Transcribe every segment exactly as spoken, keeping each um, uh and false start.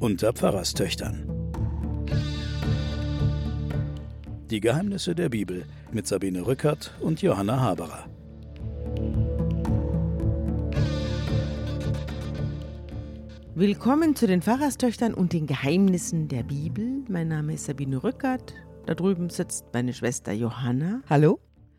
unter Pfarrerstöchtern. Die Geheimnisse der Bibel mit Sabine Rückert und Johanna Haberer. Willkommen zu den Pfarrerstöchtern und den Geheimnissen der Bibel. Mein Name ist Sabine Rückert. Da drüben sitzt meine Schwester Johanna. Hallo.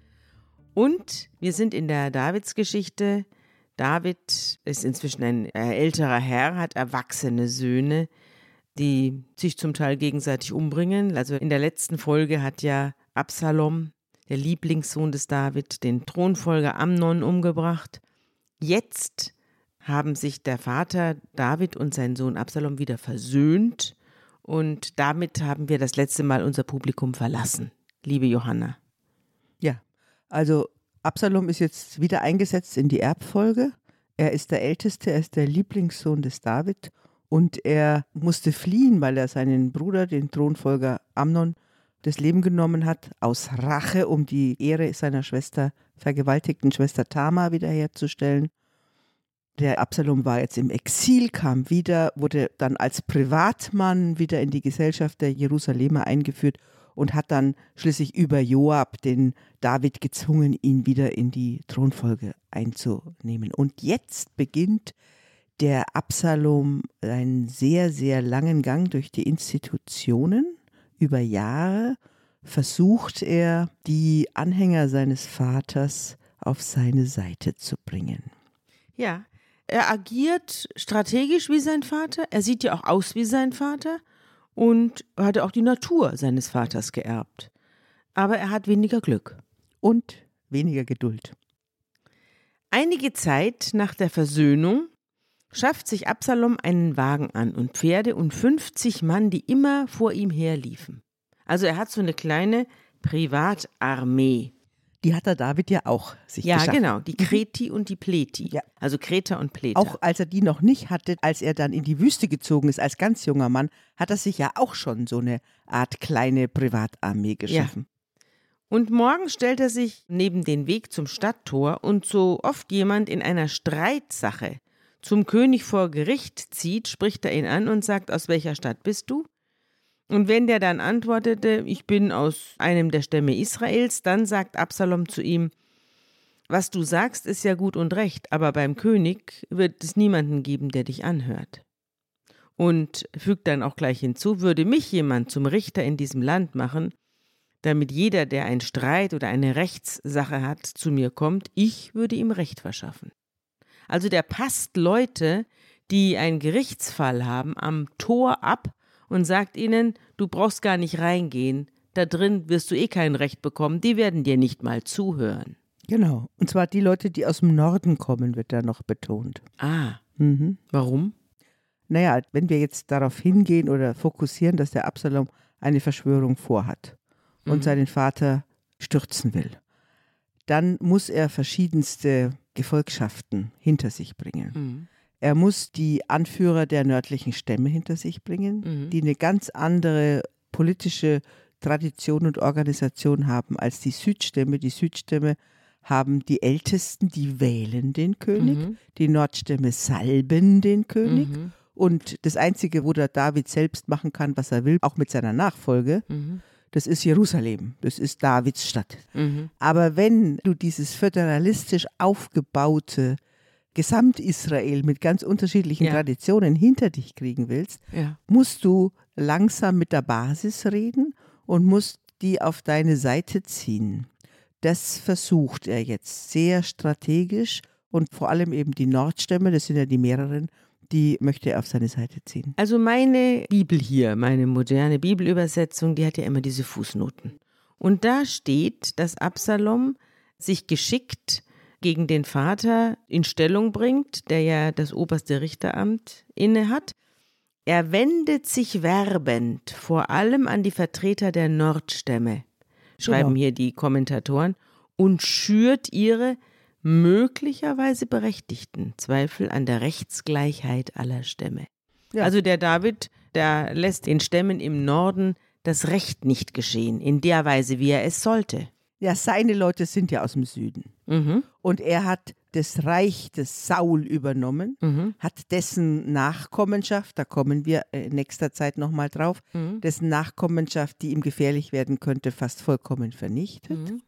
Und wir sind in der Davidsgeschichte. David ist inzwischen ein älterer Herr, hat erwachsene Söhne, die sich zum Teil gegenseitig umbringen. Also in der letzten Folge hat ja Absalom, der Lieblingssohn des David, den Thronfolger Amnon umgebracht. Jetzt haben sich der Vater David und sein Sohn Absalom wieder versöhnt. Und damit haben wir das letzte Mal unser Publikum verlassen, liebe Johanna. Ja, also Absalom ist jetzt wieder eingesetzt in die Erbfolge. Er ist der Älteste, er ist der Lieblingssohn des David und er musste fliehen, weil er seinen Bruder, den Thronfolger Amnon, das Leben genommen hat, aus Rache, um die Ehre seiner Schwester, vergewaltigten Schwester Tamar wiederherzustellen. Der Absalom war jetzt im Exil, kam wieder, wurde dann als Privatmann wieder in die Gesellschaft der Jerusalemer eingeführt und hat dann schließlich über Joab den David gezwungen, ihn wieder in die Thronfolge einzunehmen. Und jetzt beginnt der Absalom einen sehr, sehr langen Gang durch die Institutionen. Über Jahre versucht er, die Anhänger seines Vaters auf seine Seite zu bringen. Ja, er agiert strategisch wie sein Vater. Er sieht ja auch aus wie sein Vater. Und er hatte auch die Natur seines Vaters geerbt. Aber er hat weniger Glück. Und weniger Geduld. Einige Zeit nach der Versöhnung schafft sich Absalom einen Wagen an und Pferde und fünfzig Mann, die immer vor ihm herliefen. Also er hat so eine kleine Privatarmee. Die hat der David ja auch sich Ja, geschaffen. genau, die Kreti und die Pleti. Ja. Also Kreter und Pleter. Auch als er die noch nicht hatte, als er dann in die Wüste gezogen ist, als ganz junger Mann, hat er sich ja auch schon so eine Art kleine Privatarmee geschaffen. Ja. Und morgen stellt er sich neben den Weg zum Stadttor und so oft jemand in einer Streitsache zum König vor Gericht zieht, spricht er ihn an und sagt, aus welcher Stadt bist du? Und wenn der dann antwortete, ich bin aus einem der Stämme Israels, dann sagt Absalom zu ihm, was du sagst, ist ja gut und recht, aber beim König wird es niemanden geben, der dich anhört. Und fügt dann auch gleich hinzu, würde mich jemand zum Richter in diesem Land machen, damit jeder, der einen Streit oder eine Rechtssache hat, zu mir kommt, ich würde ihm Recht verschaffen. Also der passt Leute, die einen Gerichtsfall haben, am Tor ab und sagt ihnen, du brauchst gar nicht reingehen, da drin wirst du eh kein Recht bekommen, die werden dir nicht mal zuhören. Genau, und zwar die Leute, die aus dem Norden kommen, wird da noch betont. Ah, Mhm. warum? Naja, wenn wir jetzt darauf hingehen oder fokussieren, dass der Absalom eine Verschwörung vorhat und Mhm. seinen Vater stürzen will, dann muss er verschiedenste Gefolgschaften hinter sich bringen. Mhm. Er muss die Anführer der nördlichen Stämme hinter sich bringen, Mhm. die eine ganz andere politische Tradition und Organisation haben als die Südstämme. Die Südstämme haben die Ältesten, die wählen den König. Mhm. Die Nordstämme salben den König. Mhm. Und das Einzige, wo der David selbst machen kann, was er will, auch mit seiner Nachfolge, Mhm. das ist Jerusalem. Das ist Davids Stadt. Mhm. Aber wenn du dieses föderalistisch aufgebaute Gesamt-Israel mit ganz unterschiedlichen Ja. Traditionen hinter dich kriegen willst, Ja. musst du langsam mit der Basis reden und musst die auf deine Seite ziehen. Das versucht er jetzt sehr strategisch und vor allem eben die Nordstämme, das sind ja die mehreren, die möchte er auf seine Seite ziehen. Also meine Bibel hier, meine moderne Bibelübersetzung, die hat ja immer diese Fußnoten. Und da steht, dass Absalom sich geschickt gegen den Vater in Stellung bringt, der ja das oberste Richteramt inne hat. Er wendet sich werbend vor allem an die Vertreter der Nordstämme, schreiben Genau. hier die Kommentatoren, und schürt ihre möglicherweise berechtigten Zweifel an der Rechtsgleichheit aller Stämme. Ja. Also der David, der lässt den Stämmen im Norden das Recht nicht geschehen, in der Weise, wie er es sollte. Ja, seine Leute sind ja aus dem Süden. Mhm. Und er hat das Reich des Saul übernommen, Mhm. hat dessen Nachkommenschaft, da kommen wir in nächster Zeit nochmal drauf, Mhm. dessen Nachkommenschaft, die ihm gefährlich werden könnte, fast vollkommen vernichtet. Mhm.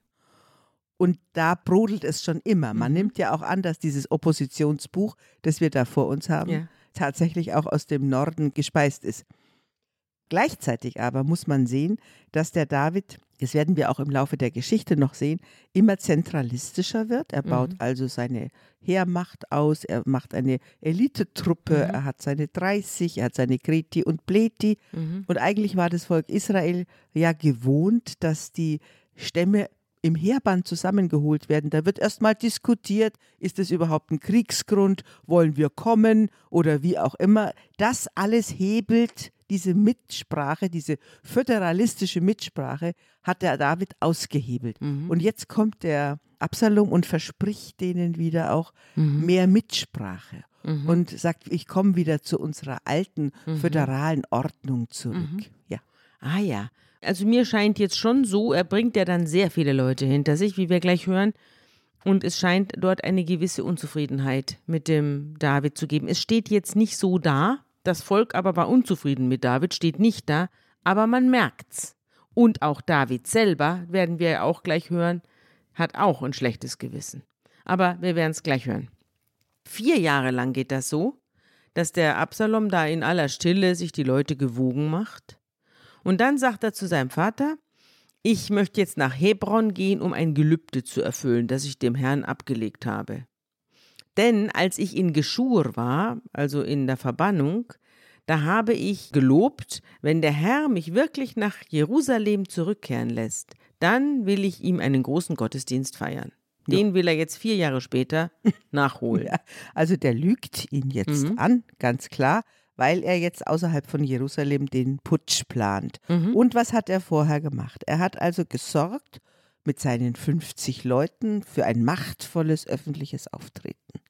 Und da brodelt es schon immer. Man Mhm. nimmt ja auch an, dass dieses Oppositionsbuch, das wir da vor uns haben, Ja. tatsächlich auch aus dem Norden gespeist ist. Gleichzeitig aber muss man sehen, dass der David, das werden wir auch im Laufe der Geschichte noch sehen, immer zentralistischer wird. Er baut Mhm. also seine Heermacht aus, er macht eine Elitetruppe, Mhm. er hat seine dreißig, er hat seine Kreti und Pleti. Mhm. Und eigentlich war das Volk Israel ja gewohnt, dass die Stämme im Heerband zusammengeholt werden. Da wird erstmal diskutiert, ist es überhaupt ein Kriegsgrund, wollen wir kommen oder wie auch immer. Das alles hebelt diese Mitsprache, diese föderalistische Mitsprache, hat der David ausgehebelt. Mhm. Und jetzt kommt der Absalom und verspricht denen wieder auch Mhm. mehr Mitsprache Mhm. und sagt, ich komme wieder zu unserer alten Mhm. föderalen Ordnung zurück. Mhm. Ja. Ah ja. Also mir scheint jetzt schon so, er bringt ja dann sehr viele Leute hinter sich, wie wir gleich hören. Und es scheint dort eine gewisse Unzufriedenheit mit dem David zu geben. Es steht jetzt nicht so da, das Volk aber war unzufrieden mit David, steht nicht da, aber man merkt's. Und auch David selber, werden wir ja auch gleich hören, hat auch ein schlechtes Gewissen. Aber wir werden es gleich hören. Vier Jahre lang geht das so, dass der Absalom da in aller Stille sich die Leute gewogen macht. Und dann sagt er zu seinem Vater, ich möchte jetzt nach Hebron gehen, um ein Gelübde zu erfüllen, das ich dem Herrn abgelegt habe. Denn als ich in Geschur war, also in der Verbannung, da habe ich gelobt, wenn der Herr mich wirklich nach Jerusalem zurückkehren lässt, dann will ich ihm einen großen Gottesdienst feiern. Den will er jetzt vier Jahre später nachholen. Ja, also der lügt ihn jetzt Mhm. an, ganz klar, weil er jetzt außerhalb von Jerusalem den Putsch plant. Mhm. Und was hat er vorher gemacht? Er hat also gesorgt mit seinen fünfzig Leuten für ein machtvolles öffentliches Auftreten.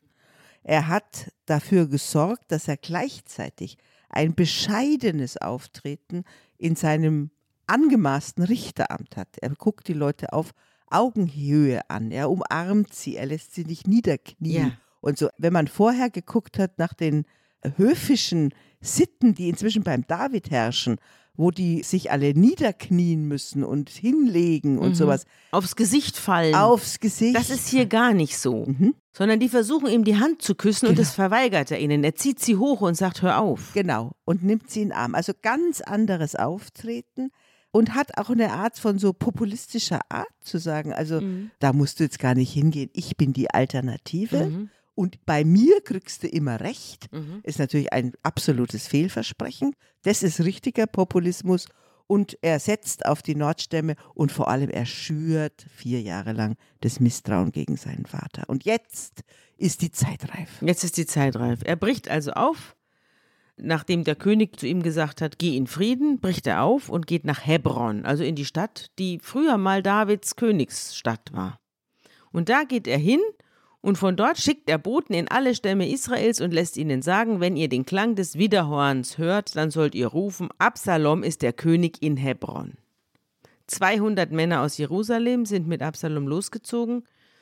Er hat dafür gesorgt, dass er gleichzeitig ein bescheidenes Auftreten in seinem angemaßten Richteramt hat. Er guckt die Leute auf Augenhöhe an, er umarmt sie, er lässt sie nicht niederknien. Ja. Und so, wenn man vorher geguckt hat nach den höfischen Sitten, die inzwischen beim David herrschen, wo die sich alle niederknien müssen und hinlegen und Mhm. sowas, Aufs Gesicht fallen. aufs Gesicht. Das ist hier gar nicht so. Mhm. Sondern die versuchen ihm die Hand zu küssen und Genau. das verweigert er ihnen. Er zieht sie hoch und sagt, hör auf. Genau, und nimmt sie in den Arm. Also ganz anderes Auftreten und hat auch eine Art von so populistischer Art zu sagen, also Mhm. da musst du jetzt gar nicht hingehen, ich bin die Alternative Mhm. und bei mir kriegst du immer recht. Mhm. Ist natürlich ein absolutes Fehlversprechen. Das ist richtiger Populismus und er setzt auf die Nordstämme und vor allem er schürt vier Jahre lang das Misstrauen gegen seinen Vater. Und jetzt ist die Zeit reif. Jetzt ist die Zeit reif. Er bricht also auf. Nachdem der König zu ihm gesagt hat, geh in Frieden, bricht er auf und geht nach Hebron, also in die Stadt, die früher mal Davids Königsstadt war. Und da geht er hin und von dort schickt er Boten in alle Stämme Israels und lässt ihnen sagen, wenn ihr den Klang des Widerhorns hört, dann sollt ihr rufen, Absalom ist der König in Hebron. zweihundert Männer aus Jerusalem sind mit Absalom losgezogen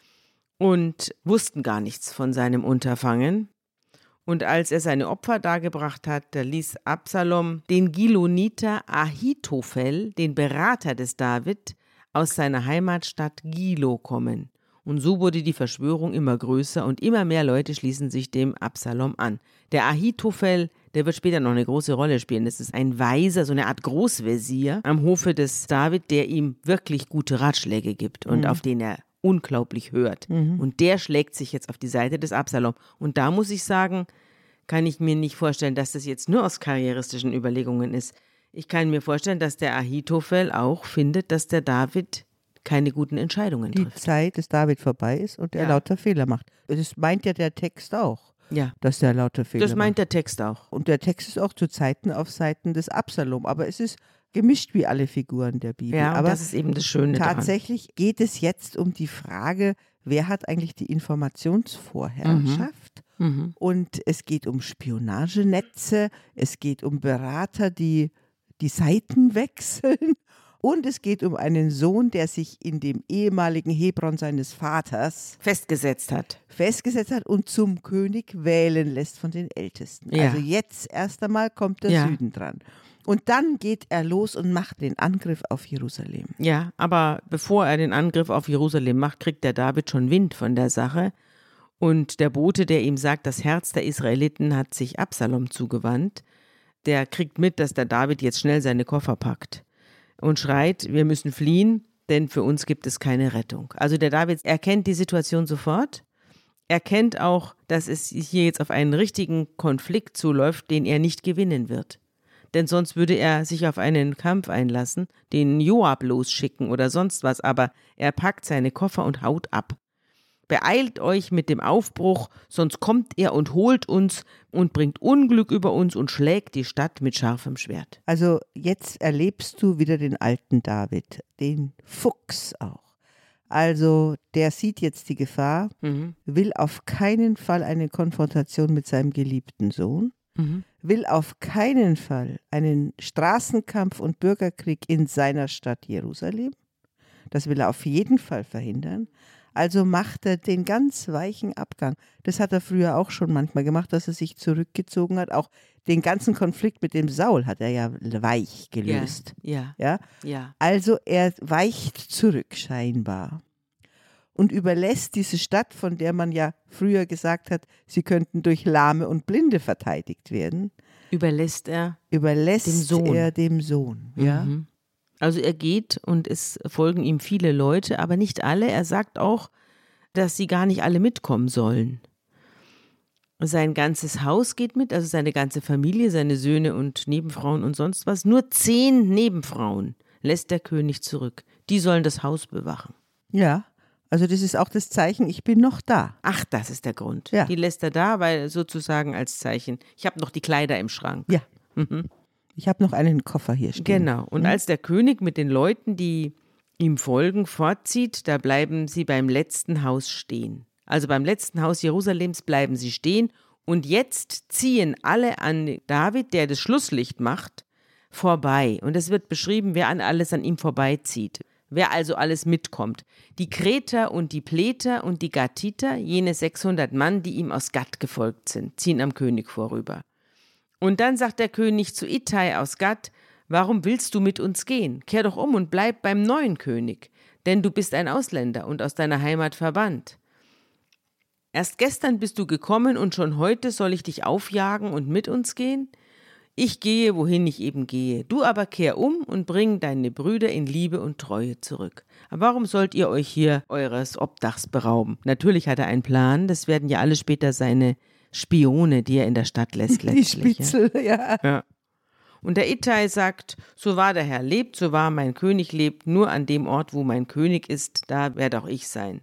und wussten gar nichts von seinem Unterfangen. Und als er seine Opfer dargebracht hat, da ließ Absalom den Giloniter Ahitophel, den Berater des David, aus seiner Heimatstadt Gilo kommen. Und so wurde die Verschwörung immer größer und immer mehr Leute schließen sich dem Absalom an. Der Ahitophel, der wird später noch eine große Rolle spielen. Das ist ein Weiser, so eine Art Großvezier am Hofe des David, der ihm wirklich gute Ratschläge gibt und Mhm. auf den er unglaublich hört. Mhm. Und der schlägt sich jetzt auf die Seite des Absalom. Und da muss ich sagen, kann ich mir nicht vorstellen, dass das jetzt nur aus karrieristischen Überlegungen ist. Ich kann mir vorstellen, dass der Ahitophel auch findet, dass der David keine guten Entscheidungen Die trifft. Zeit des David vorbei ist und er Ja. lauter Fehler macht. Das meint ja der Text auch, Ja, dass er lauter Fehler das meint macht. der Text auch. Und der Text ist auch zu Zeiten auf Seiten des Absalom. Aber es ist gemischt wie alle Figuren der Bibel. Ja, und Aber das ist eben das Schöne daran. tatsächlich geht es jetzt um die Frage, wer hat eigentlich die Informationsvorherrschaft? Mhm. Und es geht um Spionagenetze, es geht um Berater, die die Seiten wechseln. Und es geht um einen Sohn, der sich in dem ehemaligen Hebron seines Vaters festgesetzt hat. festgesetzt hat und zum König wählen lässt von den Ältesten. Ja. Also jetzt erst einmal kommt der Ja. Süden dran. Und dann geht er los und macht den Angriff auf Jerusalem. Ja, aber bevor er den Angriff auf Jerusalem macht, kriegt der David schon Wind von der Sache. Und der Bote, der ihm sagt, das Herz der Israeliten hat sich Absalom zugewandt, der kriegt mit, dass der David jetzt schnell seine Koffer packt und schreit, wir müssen fliehen, denn für uns gibt es keine Rettung. Also der David erkennt die Situation sofort, erkennt auch, dass es hier jetzt auf einen richtigen Konflikt zuläuft, den er nicht gewinnen wird. Denn sonst würde er sich auf einen Kampf einlassen, den Joab losschicken oder sonst was, aber er packt seine Koffer und haut ab. Beeilt euch mit dem Aufbruch, sonst kommt er und holt uns und bringt Unglück über uns und schlägt die Stadt mit scharfem Schwert. Also jetzt erlebst du wieder den alten David, den Fuchs auch. Also der sieht jetzt die Gefahr, Mhm. will auf keinen Fall eine Konfrontation mit seinem geliebten Sohn, Mhm. will auf keinen Fall einen Straßenkampf und Bürgerkrieg in seiner Stadt Jerusalem. Das will er auf jeden Fall verhindern. Also macht er den ganz weichen Abgang. Das hat er früher auch schon manchmal gemacht, dass er sich zurückgezogen hat. Auch den ganzen Konflikt mit dem Saul hat er ja weich gelöst. Ja, Ja? ja. Also er weicht zurück scheinbar und überlässt diese Stadt, von der man ja früher gesagt hat, sie könnten durch Lahme und Blinde verteidigt werden, Überlässt er. überlässt Dem Sohn. er dem Sohn. Ja? Mhm. Also er geht und es folgen ihm viele Leute, aber nicht alle. Er sagt auch, dass sie gar nicht alle mitkommen sollen. Sein ganzes Haus geht mit, also seine ganze Familie, seine Söhne und Nebenfrauen und sonst was. Nur zehn Nebenfrauen lässt der König zurück. Die sollen das Haus bewachen. Ja, also das ist auch das Zeichen, ich bin noch da. Ach, das ist der Grund. Ja. Die lässt er da, weil sozusagen als Zeichen, ich habe noch die Kleider im Schrank. Ja, Mhm. ich habe noch einen Koffer hier stehen. Genau. Und als der König mit den Leuten, die ihm folgen, fortzieht, da bleiben sie beim letzten Haus stehen. Also beim letzten Haus Jerusalems bleiben sie stehen und jetzt ziehen alle an David, der das Schlusslicht macht, vorbei. Und es wird beschrieben, wer an alles an ihm vorbeizieht. Wer also alles mitkommt. Die Kreter und die Pleter und die Gatiter, jene sechshundert Mann, die ihm aus Gat gefolgt sind, ziehen am König vorüber. Und dann sagt der König zu Ittai aus Gat, warum willst du mit uns gehen? Kehr doch um und bleib beim neuen König, denn du bist ein Ausländer und aus deiner Heimat verbannt. Erst gestern bist du gekommen und schon heute soll ich dich aufjagen und mit uns gehen? Ich gehe, wohin ich eben gehe. Du aber kehr um und bring deine Brüder in Liebe und Treue zurück. Aber warum sollt ihr euch hier eures Obdachs berauben? Natürlich hat er einen Plan, das werden ja alle später seine Spione, die er in der Stadt lässt Die letztlich. Spitzel, ja. Ja. Und der Ittai sagt, so wahr der Herr lebt, so wahr mein König lebt, nur an dem Ort, wo mein König ist, da werde auch ich sein.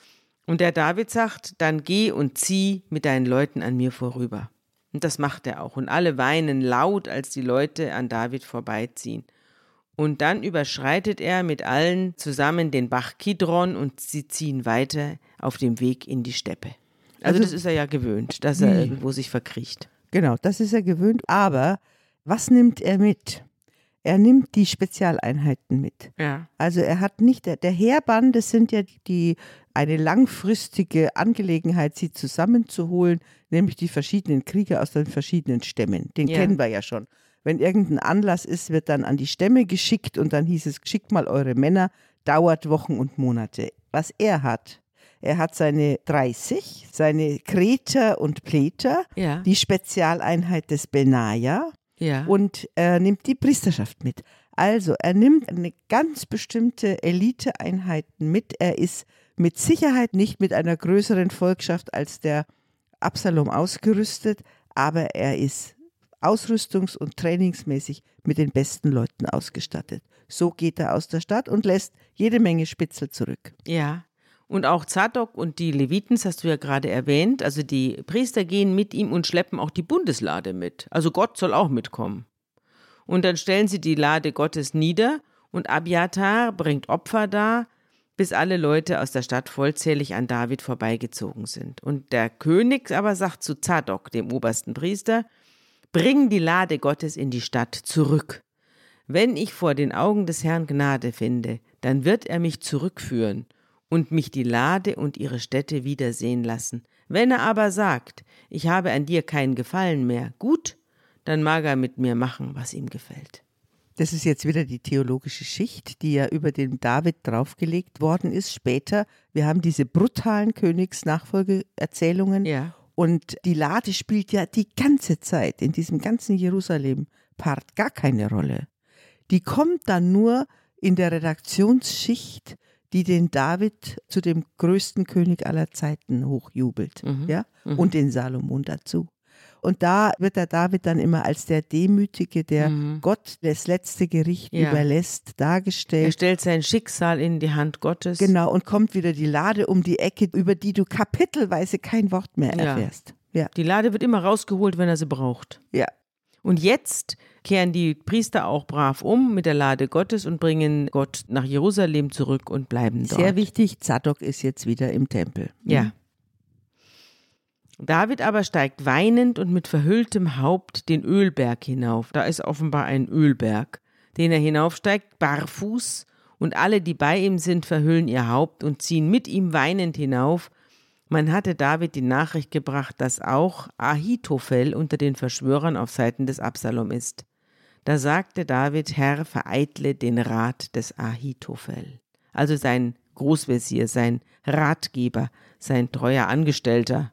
Und der David sagt, dann geh und zieh mit deinen Leuten an mir vorüber. Und das macht er auch. Und alle weinen laut, als die Leute an David vorbeiziehen. Und dann überschreitet er mit allen zusammen den Bach Kidron und sie ziehen weiter auf dem Weg in die Steppe. Also, Also- das ist er ja gewöhnt, dass er irgendwo sich verkriecht. Genau, das ist er gewöhnt. Aber was nimmt er mit? Er nimmt die Spezialeinheiten mit. Ja. Also er hat nicht, der, der Heerband, das sind ja die, eine langfristige Angelegenheit, sie zusammenzuholen, nämlich die verschiedenen Krieger aus den verschiedenen Stämmen. Den Ja. kennen wir ja schon. Wenn irgendein Anlass ist, wird dann an die Stämme geschickt und dann hieß es, schickt mal eure Männer, dauert Wochen und Monate. Was er hat, er hat seine dreißig, seine Kreter und Pleter, Ja. die Spezialeinheit des Benaja, Ja. und er nimmt die Priesterschaft mit. Also er nimmt eine ganz bestimmte Eliteeinheiten mit. Er ist mit Sicherheit nicht mit einer größeren Volkschaft als der Absalom ausgerüstet, aber er ist ausrüstungs- und trainingsmäßig mit den besten Leuten ausgestattet. So geht er aus der Stadt und lässt jede Menge Spitzel zurück. Ja. Und auch Zadok und die Leviten, das hast du ja gerade erwähnt, also die Priester gehen mit ihm und schleppen auch die Bundeslade mit. Also Gott soll auch mitkommen. Und dann stellen sie die Lade Gottes nieder und Abiathar bringt Opfer dar, bis alle Leute aus der Stadt vollzählig an David vorbeigezogen sind. Und der König aber sagt zu Zadok, dem obersten Priester, bring die Lade Gottes in die Stadt zurück. wenn ich vor den Augen des Herrn Gnade finde, dann wird er mich zurückführen und mich die Lade und ihre Stätte wiedersehen lassen. Wenn er aber sagt, ich habe an dir keinen Gefallen mehr, gut, dann mag er mit mir machen, was ihm gefällt. Das ist jetzt wieder die theologische Schicht, die ja über den David draufgelegt worden ist. Später, wir haben diese brutalen Königsnachfolgeerzählungen. Ja. Und die Lade spielt ja die ganze Zeit in diesem ganzen Jerusalem-Part gar keine Rolle. Die kommt dann nur in der Redaktionsschicht, die den David zu dem größten König aller Zeiten hochjubelt. Mhm. Ja? Mhm. Und den Salomon dazu. Und da wird der David dann immer als der Demütige, der Mhm. Gott das letzte Gericht Ja. überlässt, Er dargestellt. stellt sein Schicksal in die Hand Gottes. Genau, und kommt wieder die Lade um die Ecke, über die du kapitelweise kein Wort mehr Ja. erfährst. Ja, Die Lade wird immer rausgeholt, wenn er sie braucht. ja. Und jetzt kehren die Priester auch brav um mit der Lade Gottes und bringen Gott nach Jerusalem zurück und bleiben dort. Sehr wichtig, Zadok ist jetzt wieder im Tempel. Ja. David aber steigt weinend und mit verhülltem Haupt den Ölberg hinauf. Da ist offenbar ein Ölberg, den er hinaufsteigt, barfuß, und alle, die bei ihm sind, verhüllen ihr Haupt und ziehen mit ihm weinend hinauf. Man hatte David die Nachricht gebracht, dass auch Ahitophel unter den Verschwörern auf Seiten des Absalom ist. Da sagte David, Herr, vereitle den Rat des Ahitophel. Also sein Großvezier, sein Ratgeber, sein treuer Angestellter,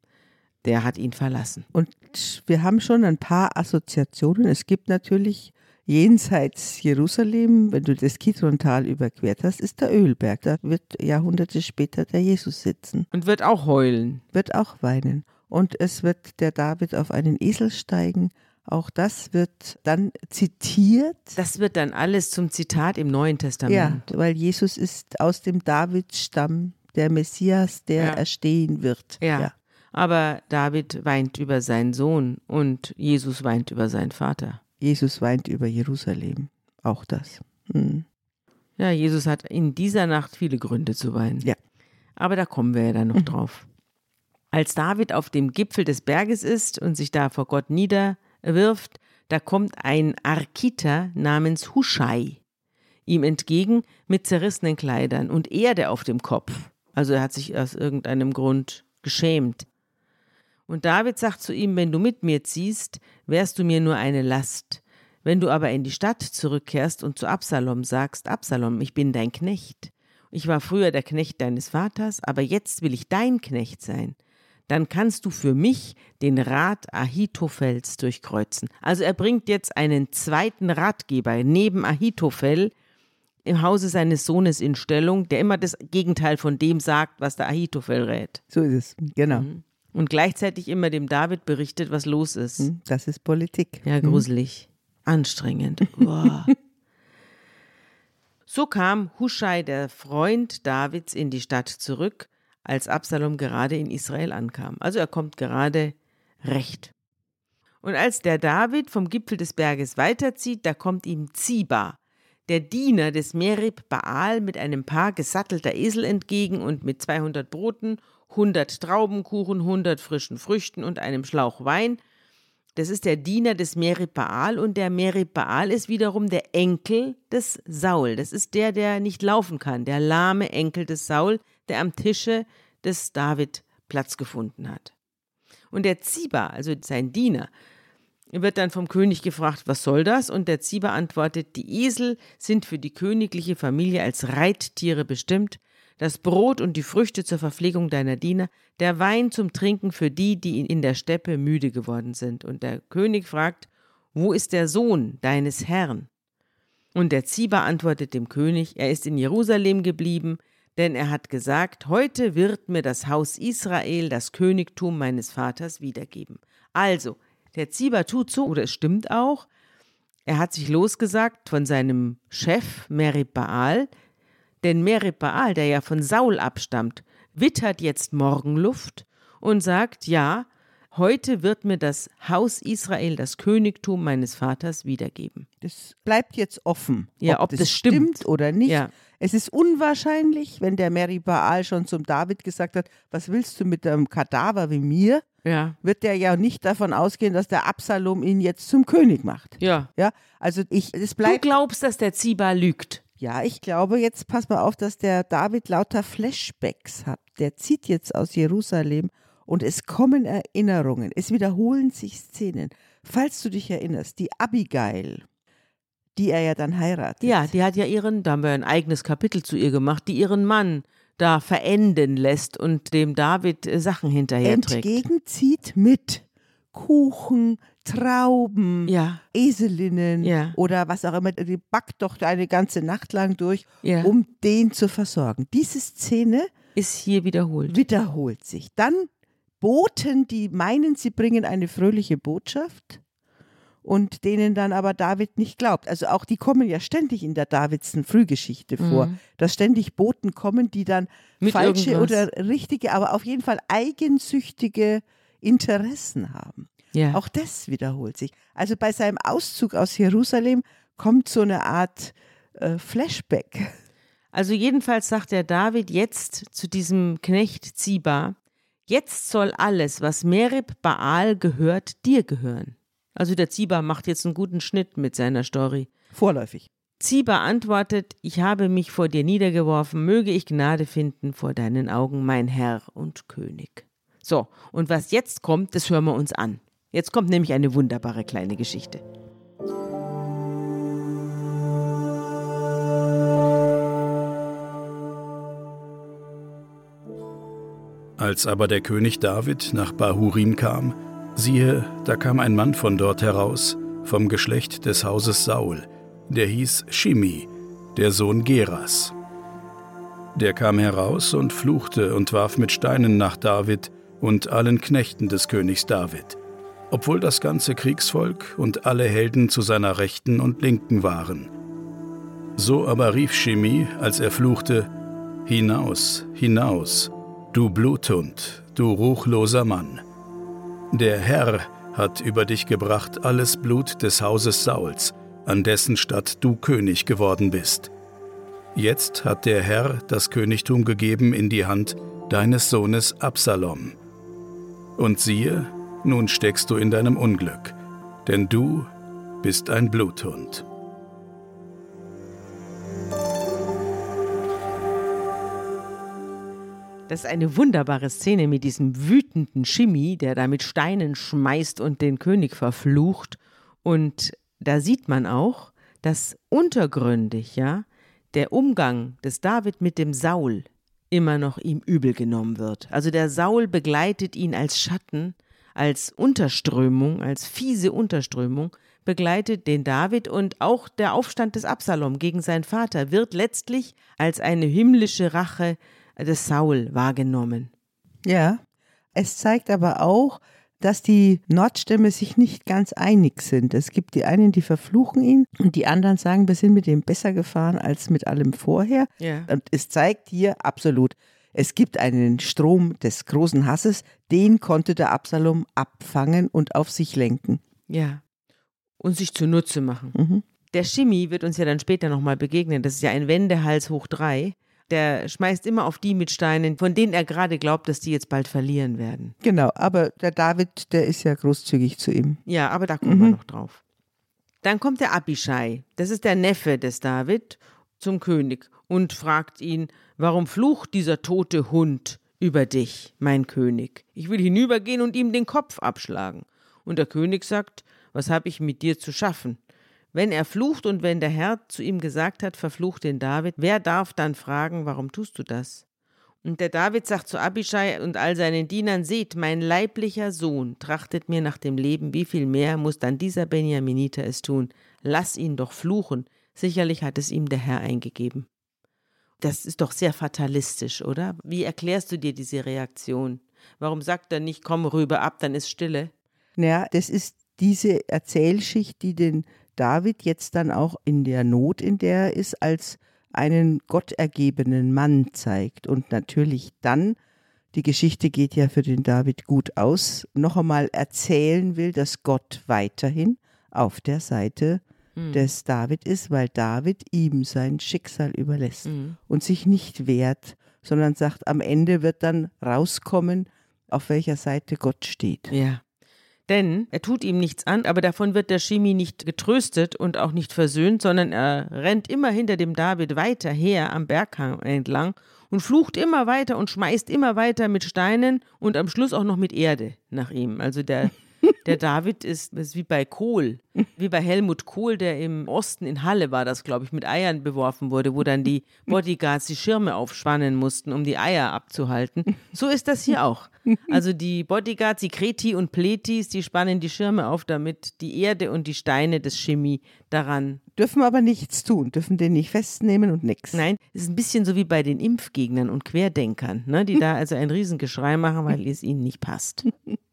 der hat ihn verlassen. Und wir haben schon ein paar Assoziationen. Es gibt natürlich jenseits Jerusalem, wenn du das Kidron-Tal überquert hast, ist der Ölberg. Da wird Jahrhunderte später der Jesus sitzen. Und wird auch heulen. Wird auch weinen. Und es wird der David auf einen Esel steigen. Auch das wird dann zitiert. Das wird dann alles zum Zitat im Neuen Testament. Ja, weil Jesus ist aus dem Davidsstamm der Messias, der Ja. erstehen wird. Ja. Ja. Aber David weint über seinen Sohn und Jesus weint über seinen Vater. Jesus weint über Jerusalem. Auch das. Hm. Ja, Jesus hat in dieser Nacht viele Gründe zu weinen. Ja. Aber da kommen wir ja dann noch Mhm. drauf. Als David auf dem Gipfel des Berges ist und sich da vor Gott niederwirft, da kommt ein Arkiter namens Huschai ihm entgegen mit zerrissenen Kleidern und Erde auf dem Kopf. Also er hat sich aus irgendeinem Grund geschämt. Und David sagt zu ihm, wenn du mit mir ziehst, wärst du mir nur eine Last. Wenn du aber in die Stadt zurückkehrst und zu Absalom sagst, Absalom, ich bin dein Knecht. Ich war früher der Knecht deines Vaters, aber jetzt will ich dein Knecht sein. Dann kannst du für mich den Rat Ahitophels durchkreuzen. Also er bringt jetzt einen zweiten Ratgeber neben Ahitophel im Hause seines Sohnes in Stellung, der immer das Gegenteil von dem sagt, was der Ahitophel rät. So ist es. Genau. Mhm. Und gleichzeitig immer dem David berichtet, was los ist. Hm, Das ist Politik. Ja, Hm. gruselig. Anstrengend. Boah. So kam Huschai, der Freund Davids, in die Stadt zurück, als Absalom gerade in Israel ankam. Also er kommt gerade recht. Und als der David vom Gipfel des Berges weiterzieht, da kommt ihm Ziba, der Diener des Merib Baal, mit einem Paar gesattelter Esel entgegen und mit zweihundert Broten, hundert Traubenkuchen, hundert frischen Früchten und einem Schlauch Wein. Das ist der Diener des Merib Baal und der Merib Baal ist wiederum der Enkel des Saul. Das ist der, der nicht laufen kann, der lahme Enkel des Saul, der am Tische des David Platz gefunden hat. Und der Ziba, also sein Diener, wird dann vom König gefragt, was soll das? Und der Ziba antwortet, die Esel sind für die königliche Familie als Reittiere bestimmt, das Brot und die Früchte zur Verpflegung deiner Diener, der Wein zum Trinken für die, die in der Steppe müde geworden sind. Und der König fragt, wo ist der Sohn deines Herrn? Und der Ziba antwortet dem König, er ist in Jerusalem geblieben, denn er hat gesagt, heute wird mir das Haus Israel das Königtum meines Vaters wiedergeben. Also, der Ziba tut so, oder es stimmt auch, er hat sich losgesagt von seinem Chef Merib Baal, denn Merib Baal, der ja von Saul abstammt, wittert jetzt Morgenluft und sagt, ja, heute wird mir das Haus Israel das Königtum meines Vaters wiedergeben. Das bleibt jetzt offen, Ja, ob das stimmt. oder nicht. Ja. Es ist unwahrscheinlich, wenn der Merib Baal schon zum David gesagt hat, was willst du mit einem Kadaver wie mir? Ja. wird der ja nicht davon ausgehen, dass der Absalom ihn jetzt zum König macht. Ja. Ja, also ich, es Du bleibt. glaubst, dass der Ziba lügt? Ja, ich glaube, jetzt pass mal auf, dass der David lauter Flashbacks hat. Der zieht jetzt aus Jerusalem und es kommen Erinnerungen, es wiederholen sich Szenen. Falls du dich erinnerst, die Abigail, die er ja dann heiratet. Ja, die hat ja ihren, da haben wir ein eigenes Kapitel zu ihr gemacht, die ihren Mann da verenden lässt und dem David äh, Sachen hinterherträgt. Entgegenzieht mit Kuchen, Trauben, Ja. Eselinnen Ja. oder was auch immer. Die backt doch eine ganze Nacht lang durch, Ja. um den zu versorgen. Diese Szene Ist hier wiederholt. wiederholt sich. Dann Boten, die meinen, sie bringen eine fröhliche Botschaft und denen dann aber David nicht glaubt. Also auch die kommen ja ständig in der Davidsen Frühgeschichte vor, Mhm. dass ständig Boten kommen, die dann Mit falsche irgendwas. oder richtige, aber auf jeden Fall eigensüchtige Interessen haben. Ja. Auch das wiederholt sich. Also bei seinem Auszug aus Jerusalem kommt so eine Art äh, Flashback. Also jedenfalls sagt der David jetzt zu diesem Knecht Ziba, jetzt soll alles, was Merib Baal gehört, dir gehören. Also der Ziba macht jetzt einen guten Schnitt mit seiner Story. Vorläufig. Ziba antwortet, ich habe mich vor dir niedergeworfen, möge ich Gnade finden vor deinen Augen, mein Herr und König. So, und was jetzt kommt, das hören wir uns an. Jetzt kommt nämlich eine wunderbare kleine Geschichte. Als aber der König David nach Bahurim kam, siehe, da kam ein Mann von dort heraus, vom Geschlecht des Hauses Saul, der hieß Shimi, der Sohn Geras. Der kam heraus und fluchte und warf mit Steinen nach David und allen Knechten des Königs David, obwohl das ganze Kriegsvolk und alle Helden zu seiner Rechten und Linken waren. So aber rief Shimi, als er fluchte, »Hinaus, hinaus, du Bluthund, du ruchloser Mann! Der Herr hat über dich gebracht alles Blut des Hauses Sauls, an dessen Statt du König geworden bist. Jetzt hat der Herr das Königtum gegeben in die Hand deines Sohnes Absalom. Und siehe, nun steckst du in deinem Unglück, denn du bist ein Bluthund.« Das ist eine wunderbare Szene mit diesem wütenden Shimi, der da mit Steinen schmeißt und den König verflucht. Und da sieht man auch, dass untergründig, ja, der Umgang des David mit dem Saul immer noch ihm übel genommen wird. Also der Saul begleitet ihn als Schatten, als Unterströmung, als fiese Unterströmung, begleitet den David, und auch der Aufstand des Absalom gegen seinen Vater wird letztlich als eine himmlische Rache des Saul wahrgenommen. Ja, es zeigt aber auch, dass die Nordstämme sich nicht ganz einig sind. Es gibt die einen, die verfluchen ihn, und die anderen sagen, wir sind mit ihm besser gefahren als mit allem vorher. Ja. Und es zeigt hier absolut, es gibt einen Strom des großen Hasses, den konnte der Absalom abfangen und auf sich lenken. Ja, und sich zunutze machen. Mhm. Der Shimi wird uns ja dann später nochmal begegnen, das ist ja ein Wendehals hoch drei. Der schmeißt immer auf die mit Steinen, von denen er gerade glaubt, dass die jetzt bald verlieren werden. Genau, aber der David, der ist ja großzügig zu ihm. Ja, aber da kommen Mhm. wir noch drauf. Dann kommt der Abischai, das ist der Neffe des David, zum König und fragt ihn, warum flucht dieser tote Hund über dich, mein König? Ich will hinübergehen und ihm den Kopf abschlagen. Und der König sagt, was habe ich mit dir zu schaffen? Wenn er flucht und wenn der Herr zu ihm gesagt hat, verfluch den David, wer darf dann fragen, warum tust du das? Und der David sagt zu Abischai und all seinen Dienern, seht, mein leiblicher Sohn trachtet mir nach dem Leben, wie viel mehr muss dann dieser Benjaminiter es tun? Lass ihn doch fluchen, sicherlich hat es ihm der Herr eingegeben. Das ist doch sehr fatalistisch, oder? Wie erklärst du dir diese Reaktion? Warum sagt er nicht, komm rüber ab, dann ist Stille? Naja, das ist diese Erzählschicht, die den David jetzt dann auch in der Not, in der er ist, als einen gottergebenen Mann zeigt. Und natürlich dann, die Geschichte geht ja für den David gut aus, noch einmal erzählen will, dass Gott weiterhin auf der Seite Mhm. des David ist, weil David ihm sein Schicksal überlässt Mhm. und sich nicht wehrt, sondern sagt, am Ende wird dann rauskommen, auf welcher Seite Gott steht. Ja. Denn er tut ihm nichts an, aber davon wird der Shimi nicht getröstet und auch nicht versöhnt, sondern er rennt immer hinter dem David weiter her am Berghang entlang und flucht immer weiter und schmeißt immer weiter mit Steinen und am Schluss auch noch mit Erde nach ihm. Also der, der David ist, ist wie bei Kohl, wie bei Helmut Kohl, der im Osten in Halle war das, glaube ich, mit Eiern beworfen wurde, wo dann die Bodyguards die Schirme aufspannen mussten, um die Eier abzuhalten. So ist das hier auch. Also die Bodyguards, die Kreti und Pletis, die spannen die Schirme auf, damit die Erde und die Steine des Shimi daran. Dürfen aber nichts tun, dürfen den nicht festnehmen und nichts. Nein, es ist ein bisschen so wie bei den Impfgegnern und Querdenkern, ne, die da also ein Riesengeschrei machen, weil es ihnen nicht passt.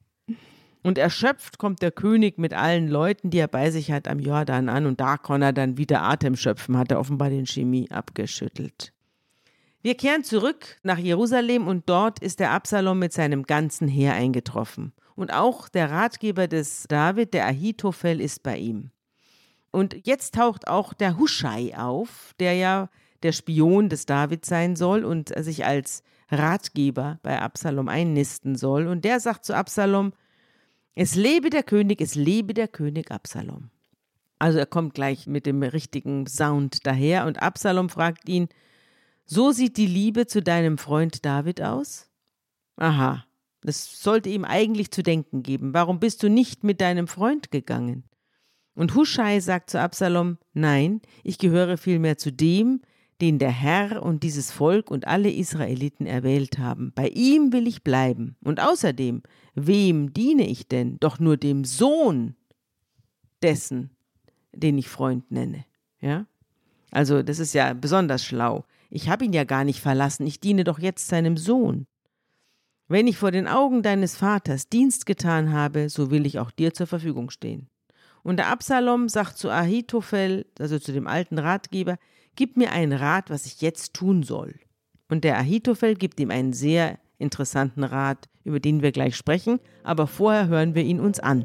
Und erschöpft kommt der König mit allen Leuten, die er bei sich hat, am Jordan an und da kann er dann wieder Atem schöpfen, hat er offenbar den Shimi abgeschüttelt. Wir kehren zurück nach Jerusalem und dort ist der Absalom mit seinem ganzen Heer eingetroffen. Und auch der Ratgeber des David, der Ahitophel, ist bei ihm. Und jetzt taucht auch der Huschai auf, der ja der Spion des David sein soll und sich als Ratgeber bei Absalom einnisten soll. Und der sagt zu Absalom, es lebe der König, es lebe der König Absalom. Also er kommt gleich mit dem richtigen Sound daher und Absalom fragt ihn, so sieht die Liebe zu deinem Freund David aus? Aha, das sollte ihm eigentlich zu denken geben. Warum bist du nicht mit deinem Freund gegangen? Und Huschai sagt zu Absalom, nein, ich gehöre vielmehr zu dem, den der Herr und dieses Volk und alle Israeliten erwählt haben. Bei ihm will ich bleiben. Und außerdem, wem diene ich denn? Doch nur dem Sohn dessen, den ich Freund nenne. Ja? Also das ist ja besonders schlau. Ich habe ihn ja gar nicht verlassen, ich diene doch jetzt seinem Sohn. Wenn ich vor den Augen deines Vaters Dienst getan habe, so will ich auch dir zur Verfügung stehen. Und der Absalom sagt zu Ahitophel, also zu dem alten Ratgeber, gib mir einen Rat, was ich jetzt tun soll. Und der Ahitophel gibt ihm einen sehr interessanten Rat, über den wir gleich sprechen, aber vorher hören wir ihn uns an.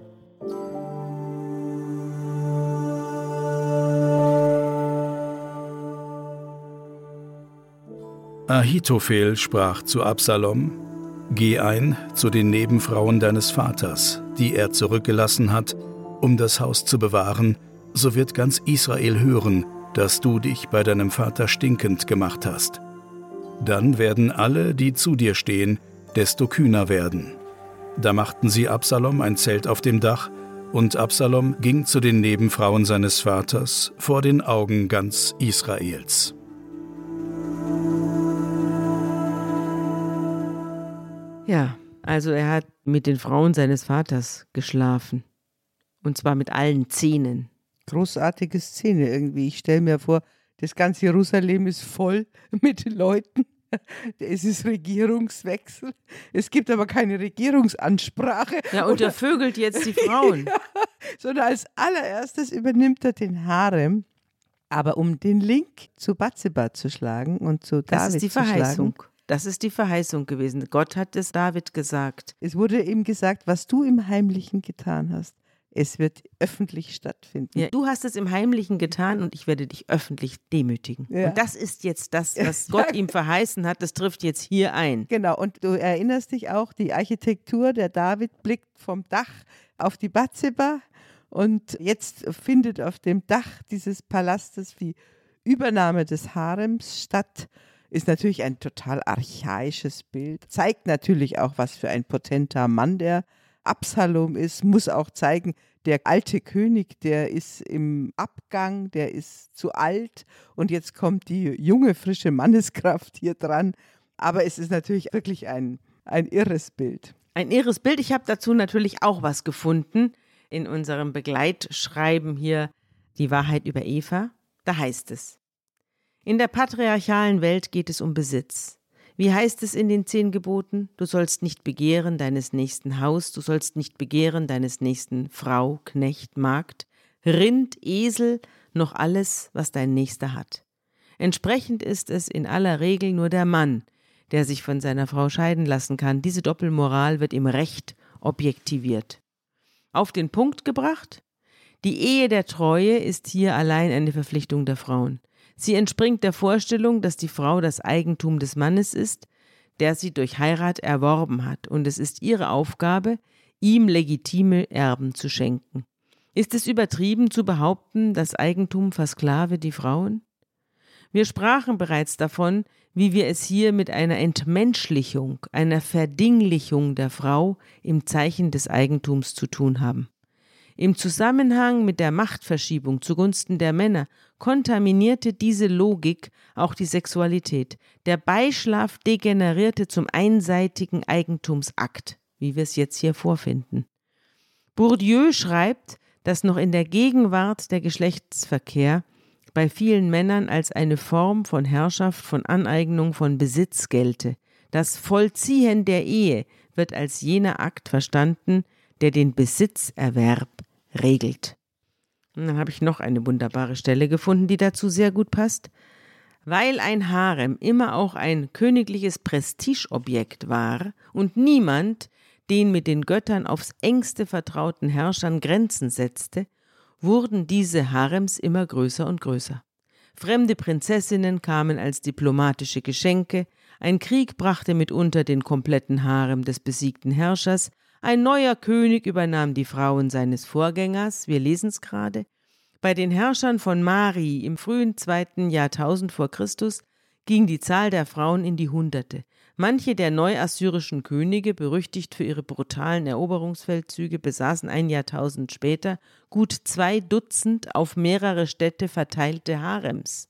Ahitophel sprach zu Absalom, geh ein zu den Nebenfrauen deines Vaters, die er zurückgelassen hat, um das Haus zu bewahren, so wird ganz Israel hören, dass du dich bei deinem Vater stinkend gemacht hast. Dann werden alle, die zu dir stehen, desto kühner werden. Da machten sie Absalom ein Zelt auf dem Dach, und Absalom ging zu den Nebenfrauen seines Vaters vor den Augen ganz Israels. Ja, also er hat mit den Frauen seines Vaters geschlafen. Und zwar mit allen Zähnen. Großartige Szene irgendwie. Ich stelle mir vor, das ganze Jerusalem ist voll mit Leuten. Es ist Regierungswechsel. Es gibt aber keine Regierungsansprache. Ja, und er vögelt jetzt die Frauen. Ja, sondern als allererstes übernimmt er den Harem. Aber um den Link zu Bathseba zu schlagen und zu David zu schlagen. Das ist die Verheißung. Das ist die Verheißung gewesen. Gott hat es David gesagt. Es wurde ihm gesagt, was du im Heimlichen getan hast, es wird öffentlich stattfinden. Ja, du hast es im Heimlichen getan und ich werde dich öffentlich demütigen. Ja. Und das ist jetzt das, was Gott ihm verheißen hat, das trifft jetzt hier ein. Genau, und du erinnerst dich auch, die Architektur, der David blickt vom Dach auf die Bathseba und jetzt findet auf dem Dach dieses Palastes die Übernahme des Harems statt. Ist natürlich ein total archaisches Bild, zeigt natürlich auch, was für ein potenter Mann der Absalom ist, muss auch zeigen, der alte König, der ist im Abgang, der ist zu alt und jetzt kommt die junge, frische Manneskraft hier dran. Aber es ist natürlich wirklich ein, ein irres Bild. Ein irres Bild. Ich habe dazu natürlich auch was gefunden in unserem Begleitschreiben hier, die Wahrheit über Eva. Da heißt es: In der patriarchalen Welt geht es um Besitz. Wie heißt es in den zehn Geboten? Du sollst nicht begehren deines nächsten Haus, du sollst nicht begehren deines nächsten Frau, Knecht, Magd, Rind, Esel, noch alles, was dein Nächster hat. Entsprechend ist es in aller Regel nur der Mann, der sich von seiner Frau scheiden lassen kann. Diese Doppelmoral wird im Recht objektiviert. Auf den Punkt gebracht: Die Ehe der Treue ist hier allein eine Verpflichtung der Frauen. Sie entspringt der Vorstellung, dass die Frau das Eigentum des Mannes ist, der sie durch Heirat erworben hat, und es ist ihre Aufgabe, ihm legitime Erben zu schenken. Ist es übertrieben zu behaupten, das Eigentum versklave die Frauen? Wir sprachen bereits davon, wie wir es hier mit einer Entmenschlichung, einer Verdinglichung der Frau im Zeichen des Eigentums zu tun haben. Im Zusammenhang mit der Machtverschiebung zugunsten der Männer kontaminierte diese Logik auch die Sexualität. Der Beischlaf degenerierte zum einseitigen Eigentumsakt, wie wir es jetzt hier vorfinden. Bourdieu schreibt, dass noch in der Gegenwart der Geschlechtsverkehr bei vielen Männern als eine Form von Herrschaft, von Aneignung, von Besitz gelte. Das Vollziehen der Ehe wird als jener Akt verstanden, der den Besitzerwerb regelt. Und dann habe ich noch eine wunderbare Stelle gefunden, die dazu sehr gut passt. Weil ein Harem immer auch ein königliches Prestigeobjekt war und niemand den mit den Göttern aufs engste vertrauten Herrschern Grenzen setzte, wurden diese Harems immer größer und größer. Fremde Prinzessinnen kamen als diplomatische Geschenke, ein Krieg brachte mitunter den kompletten Harem des besiegten Herrschers, ein neuer König übernahm die Frauen seines Vorgängers, wir lesen es gerade. Bei den Herrschern von Mari im frühen zweiten Jahrtausend vor Christus ging die Zahl der Frauen in die Hunderte. Manche der neuassyrischen Könige, berüchtigt für ihre brutalen Eroberungsfeldzüge, besaßen ein Jahrtausend später gut zwei Dutzend auf mehrere Städte verteilte Harems.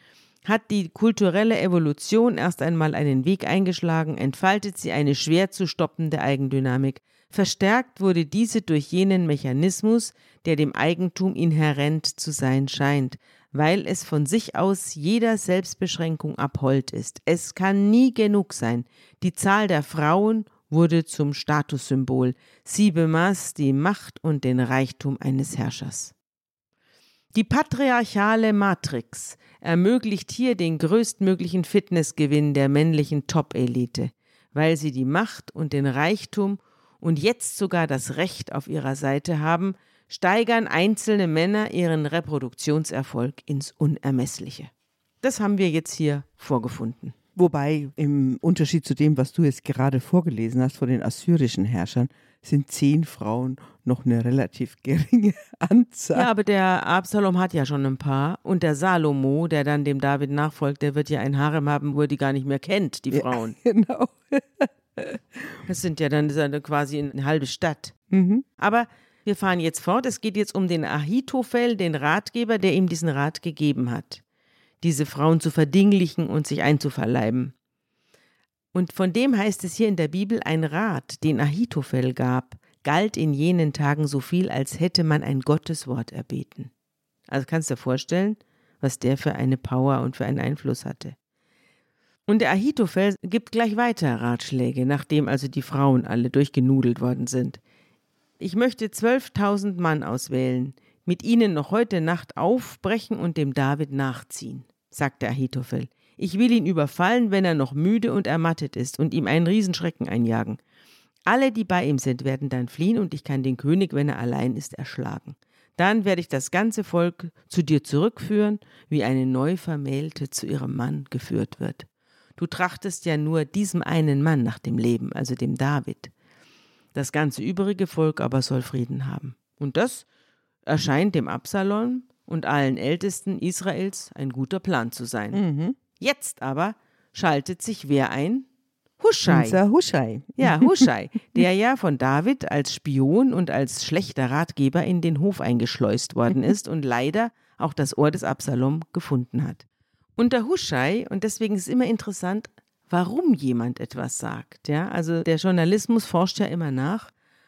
Hat die kulturelle Evolution erst einmal einen Weg eingeschlagen, entfaltet sie eine schwer zu stoppende Eigendynamik. Verstärkt wurde diese durch jenen Mechanismus, der dem Eigentum inhärent zu sein scheint, weil es von sich aus jeder Selbstbeschränkung abhold ist. Es kann nie genug sein. Die Zahl der Frauen wurde zum Statussymbol. Sie bemaß die Macht und den Reichtum eines Herrschers. Die patriarchale Matrix ermöglicht hier den größtmöglichen Fitnessgewinn der männlichen Top-Elite, weil sie die Macht und den Reichtum und jetzt sogar das Recht auf ihrer Seite haben, steigern einzelne Männer ihren Reproduktionserfolg ins Unermessliche. Das haben wir jetzt hier vorgefunden. Wobei im Unterschied zu dem, was du jetzt gerade vorgelesen hast von den assyrischen Herrschern, sind zehn Frauen noch eine relativ geringe Anzahl. Ja, aber der Absalom hat ja schon ein paar und der Salomo, der dann dem David nachfolgt, der wird ja ein Harem haben, wo er die gar nicht mehr kennt, die Frauen. Ja, genau. Das sind ja dann quasi eine halbe Stadt. Mhm. Aber wir fahren jetzt fort. Es geht jetzt um den Ahitophel, den Ratgeber, der ihm diesen Rat gegeben hat, diese Frauen zu verdinglichen und sich einzuverleiben. Und von dem heißt es hier in der Bibel, ein Rat, den Ahitophel gab, galt in jenen Tagen so viel, als hätte man ein Gotteswort erbeten. Also kannst du dir vorstellen, was der für eine Power und für einen Einfluss hatte. Und der Ahitophel gibt gleich weiter Ratschläge, nachdem also die Frauen alle durchgenudelt worden sind. Ich möchte zwölftausend Mann auswählen, mit ihnen noch heute Nacht aufbrechen und dem David nachziehen, sagt der Ahitophel. Ich will ihn überfallen, wenn er noch müde und ermattet ist, und ihm einen Riesenschrecken einjagen. Alle, die bei ihm sind, werden dann fliehen, und ich kann den König, wenn er allein ist, erschlagen. Dann werde ich das ganze Volk zu dir zurückführen, wie eine Neuvermählte zu ihrem Mann geführt wird. Du trachtest ja nur diesem einen Mann nach dem Leben, also dem David. Das ganze übrige Volk aber soll Frieden haben. Und das erscheint dem Absalom und allen Ältesten Israels ein guter Plan zu sein. Mhm. Jetzt aber schaltet sich wer ein? Huschai. Unser Huschai. Ja, Huschai, der ja von David als Spion und als schlechter Ratgeber in den Hof eingeschleust worden ist und leider auch das Ohr des Absalom gefunden hat. Und der Huschai, und deswegen ist es immer interessant, warum jemand etwas sagt. Ja? Also der Journalismus forscht ja immer nach,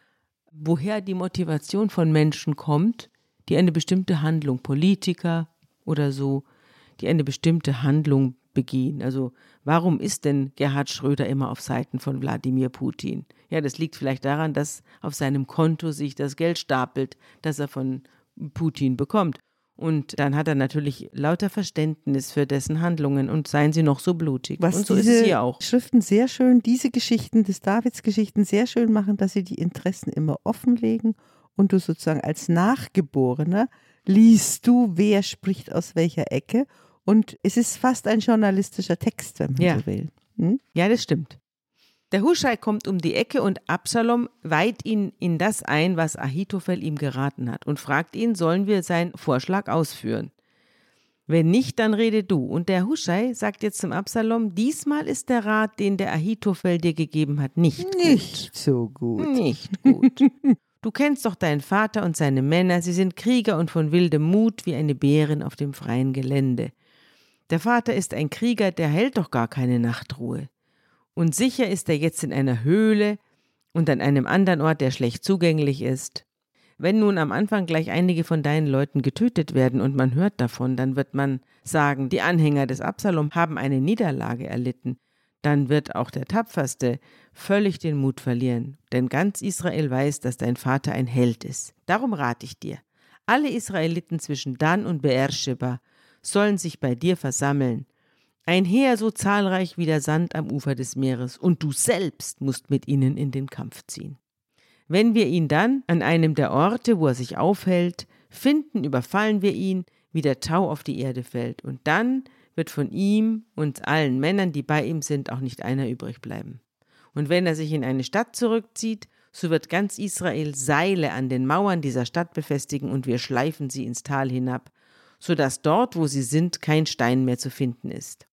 woher die Motivation von Menschen kommt, die eine bestimmte Handlung, Politiker oder so, die eine bestimmte Handlung begehen. Also warum ist denn Gerhard Schröder immer auf Seiten von Wladimir Putin? Ja, das liegt vielleicht daran, dass auf seinem Konto sich das Geld stapelt, das er von Putin bekommt. Und dann hat er natürlich lauter Verständnis für dessen Handlungen und seien sie noch so blutig. Was und so diese ist es hier auch. Schriften sehr schön, diese Geschichten des Davids-Geschichten sehr schön machen, dass sie die Interessen immer offenlegen und du sozusagen als Nachgeborener liest du, wer spricht aus welcher Ecke, und es ist fast ein journalistischer Text, wenn man Ja. so will. Hm? Ja, das stimmt. Der Huschai kommt um die Ecke und Absalom weiht ihn in das ein, was Ahitophel ihm geraten hat und fragt ihn, sollen wir seinen Vorschlag ausführen? Wenn nicht, dann rede du. Und der Huschai sagt jetzt zum Absalom, diesmal ist der Rat, den der Ahitophel dir gegeben hat, nicht gut. Nicht so gut. Nicht gut. Du kennst doch deinen Vater und seine Männer, sie sind Krieger und von wildem Mut wie eine Bärin auf dem freien Gelände. Der Vater ist ein Krieger, der hält doch gar keine Nachtruhe. Und sicher ist er jetzt in einer Höhle und an einem anderen Ort, der schlecht zugänglich ist. Wenn nun am Anfang gleich einige von deinen Leuten getötet werden und man hört davon, dann wird man sagen, die Anhänger des Absalom haben eine Niederlage erlitten. Dann wird auch der Tapferste völlig den Mut verlieren, denn ganz Israel weiß, dass dein Vater ein Held ist. Darum rate ich dir, alle Israeliten zwischen Dan und Beersheba sollen sich bei dir versammeln. Ein Heer so zahlreich wie der Sand am Ufer des Meeres, und du selbst musst mit ihnen in den Kampf ziehen. Wenn wir ihn dann an einem der Orte, wo er sich aufhält, finden, überfallen wir ihn, wie der Tau auf die Erde fällt, und dann wird von ihm und allen Männern, die bei ihm sind, auch nicht einer übrig bleiben. Und wenn er sich in eine Stadt zurückzieht, so wird ganz Israel Seile an den Mauern dieser Stadt befestigen und wir schleifen sie ins Tal hinab, sodass dort, wo sie sind, kein Stein mehr zu finden ist.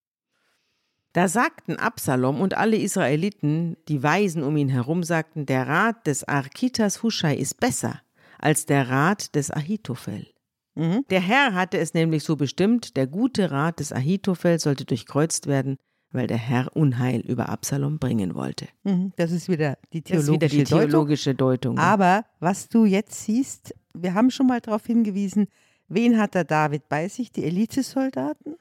Da sagten Absalom und alle Israeliten, die Weisen um ihn herum, sagten, der Rat des Architas Huschai ist besser als der Rat des Ahitophel. Mhm. Der Herr hatte es nämlich so bestimmt, der gute Rat des Ahitophel sollte durchkreuzt werden, weil der Herr Unheil über Absalom bringen wollte. Mhm. Das ist wieder die theologische, das ist wieder die theologische Deutung. Deutung. Aber was du jetzt siehst, wir haben schon mal darauf hingewiesen, wen hat der David bei sich? Die Elitesoldaten.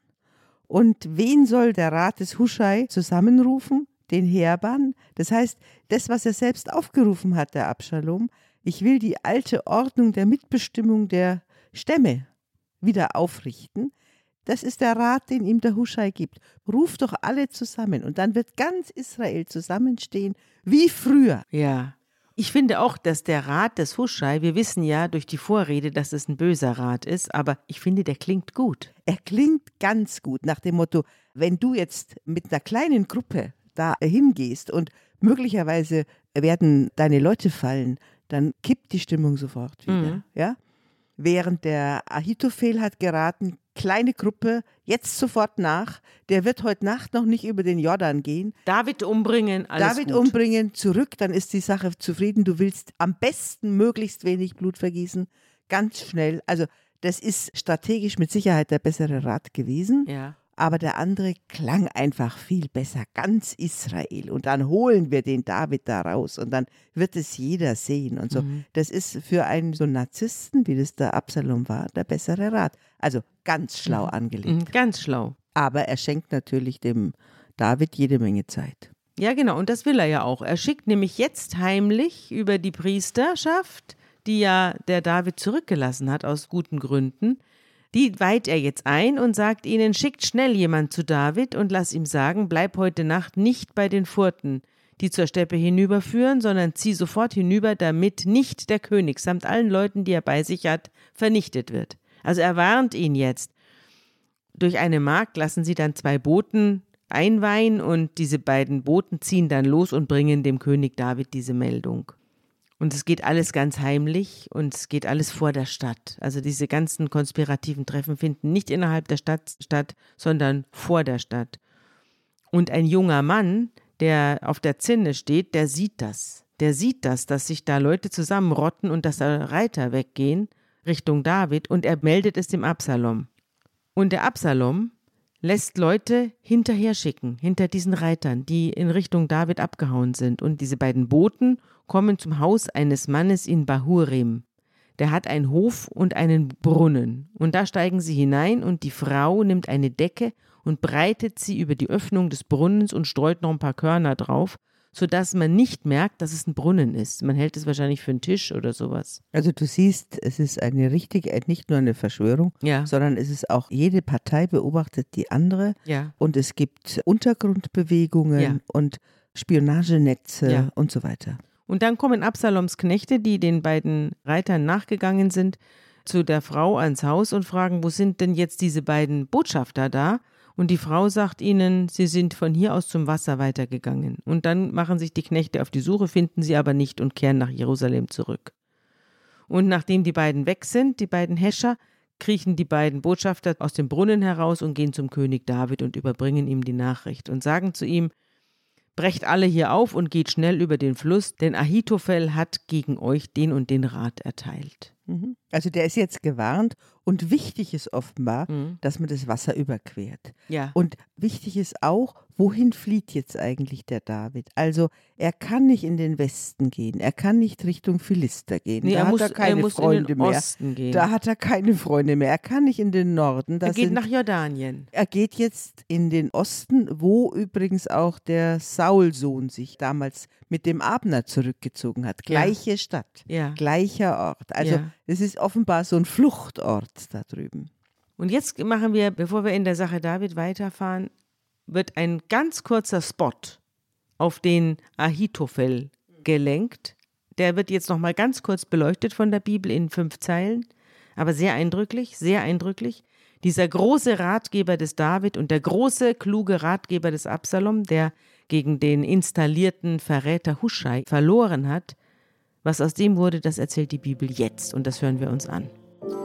Und wen soll der Rat des Huschai zusammenrufen? Den Heerbann. Das heißt, das, was er selbst aufgerufen hat, der Absalom, ich will die alte Ordnung der Mitbestimmung der Stämme wieder aufrichten. Das ist der Rat, den ihm der Huschai gibt. Ruf doch alle zusammen und dann wird ganz Israel zusammenstehen, wie früher. Ja. Ich finde auch, dass der Rat des Huschai, wir wissen ja durch die Vorrede, dass es ein böser Rat ist, aber ich finde, der klingt gut. Er klingt ganz gut nach dem Motto, wenn du jetzt mit einer kleinen Gruppe da hingehst und möglicherweise werden deine Leute fallen, dann kippt die Stimmung sofort wieder. Mhm. Ja? Während der Ahitophel hat geraten, kleine Gruppe, jetzt sofort nach, der wird heute Nacht noch nicht über den Jordan gehen. David umbringen, alles David gut. umbringen, zurück, dann ist die Sache zufrieden. Du willst am besten möglichst wenig Blut vergießen, ganz schnell. Also das ist strategisch mit Sicherheit der bessere Rat gewesen. Ja. Aber der andere klang einfach viel besser, ganz Israel. Und dann holen wir den David da raus und dann wird es jeder sehen und so. Mhm. Das ist für einen so Narzissten, wie das der Absalom war, der bessere Rat. Also ganz schlau mhm. angelegt. Mhm, ganz schlau. Aber er schenkt natürlich dem David jede Menge Zeit. Ja, genau. Und das will er ja auch. Er schickt nämlich jetzt heimlich über die Priesterschaft, die ja der David zurückgelassen hat aus guten Gründen, die weiht er jetzt ein und sagt ihnen, schickt schnell jemand zu David und lass ihm sagen, bleib heute Nacht nicht bei den Furten, die zur Steppe hinüberführen, sondern zieh sofort hinüber, damit nicht der König samt allen Leuten, die er bei sich hat, vernichtet wird. Also er warnt ihn jetzt. Durch eine Magd lassen sie dann zwei Boten einweihen und diese beiden Boten ziehen dann los und bringen dem König David diese Meldung. Und es geht alles ganz heimlich und es geht alles vor der Stadt. Also diese ganzen konspirativen Treffen finden nicht innerhalb der Stadt statt, sondern vor der Stadt. Und ein junger Mann, der auf der Zinne steht, der sieht das. Der sieht das, dass sich da Leute zusammenrotten und dass da Reiter weggehen Richtung David und er meldet es dem Absalom. Und der Absalom lässt Leute hinterher schicken, hinter diesen Reitern, die in Richtung David abgehauen sind. Und diese beiden Boten kommen zum Haus eines Mannes in Bahurim. Der hat einen Hof und einen Brunnen. Und da steigen sie hinein und die Frau nimmt eine Decke und breitet sie über die Öffnung des Brunnens und streut noch ein paar Körner drauf, sodass man nicht merkt, dass es ein Brunnen ist. Man hält es wahrscheinlich für einen Tisch oder sowas. Also du siehst, es ist eine richtige, nicht nur eine Verschwörung, ja. sondern es ist auch, jede Partei beobachtet die andere ja. und es gibt Untergrundbewegungen ja. und Spionagenetze ja. und so weiter. Und dann kommen Absaloms Knechte, die den beiden Reitern nachgegangen sind, zu der Frau ans Haus und fragen, wo sind denn jetzt diese beiden Botschafter da? Und die Frau sagt ihnen, sie sind von hier aus zum Wasser weitergegangen. Und dann machen sich die Knechte auf die Suche, finden sie aber nicht und kehren nach Jerusalem zurück. Und nachdem die beiden weg sind, die beiden Häscher, kriechen die beiden Botschafter aus dem Brunnen heraus und gehen zum König David und überbringen ihm die Nachricht und sagen zu ihm: Brecht alle hier auf und geht schnell über den Fluss, denn Ahitophel hat gegen euch den und den Rat erteilt. Also der ist jetzt gewarnt und wichtig ist offenbar, Mhm. dass man das Wasser überquert. Ja. Und wichtig ist auch, wohin flieht jetzt eigentlich der David? Also er kann nicht in den Westen gehen, er kann nicht Richtung Philister gehen, Nee, da er hat muss, er keine er muss Freunde in den mehr. Osten gehen. Da hat er keine Freunde mehr. Er kann nicht in den Norden. Da er geht sind, nach Jordanien. er geht jetzt in den Osten, wo übrigens auch der Saulsohn sich damals mit dem Abner zurückgezogen hat. Ja. Gleiche Stadt, Ja. gleicher Ort. Also Ja. es ist offenbar so ein Fluchtort da drüben. Und jetzt machen wir, bevor wir in der Sache David weiterfahren, wird ein ganz kurzer Spot auf den Ahitophel gelenkt. Der wird jetzt nochmal ganz kurz beleuchtet von der Bibel in fünf Zeilen, aber sehr eindrücklich, sehr eindrücklich. Dieser große Ratgeber des David und der große, kluge Ratgeber des Absalom, der gegen den installierten Verräter Huschai verloren hat, was aus dem wurde, das erzählt die Bibel jetzt und das hören wir uns an.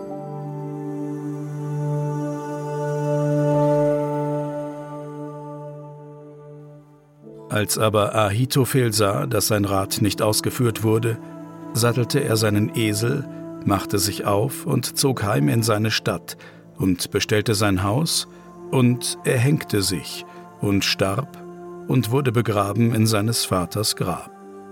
Als aber Ahitophel sah, dass sein Rat nicht ausgeführt wurde, sattelte er seinen Esel, machte sich auf und zog heim in seine Stadt und bestellte sein Haus, und er hängte sich und starb und wurde begraben in seines Vaters Grab.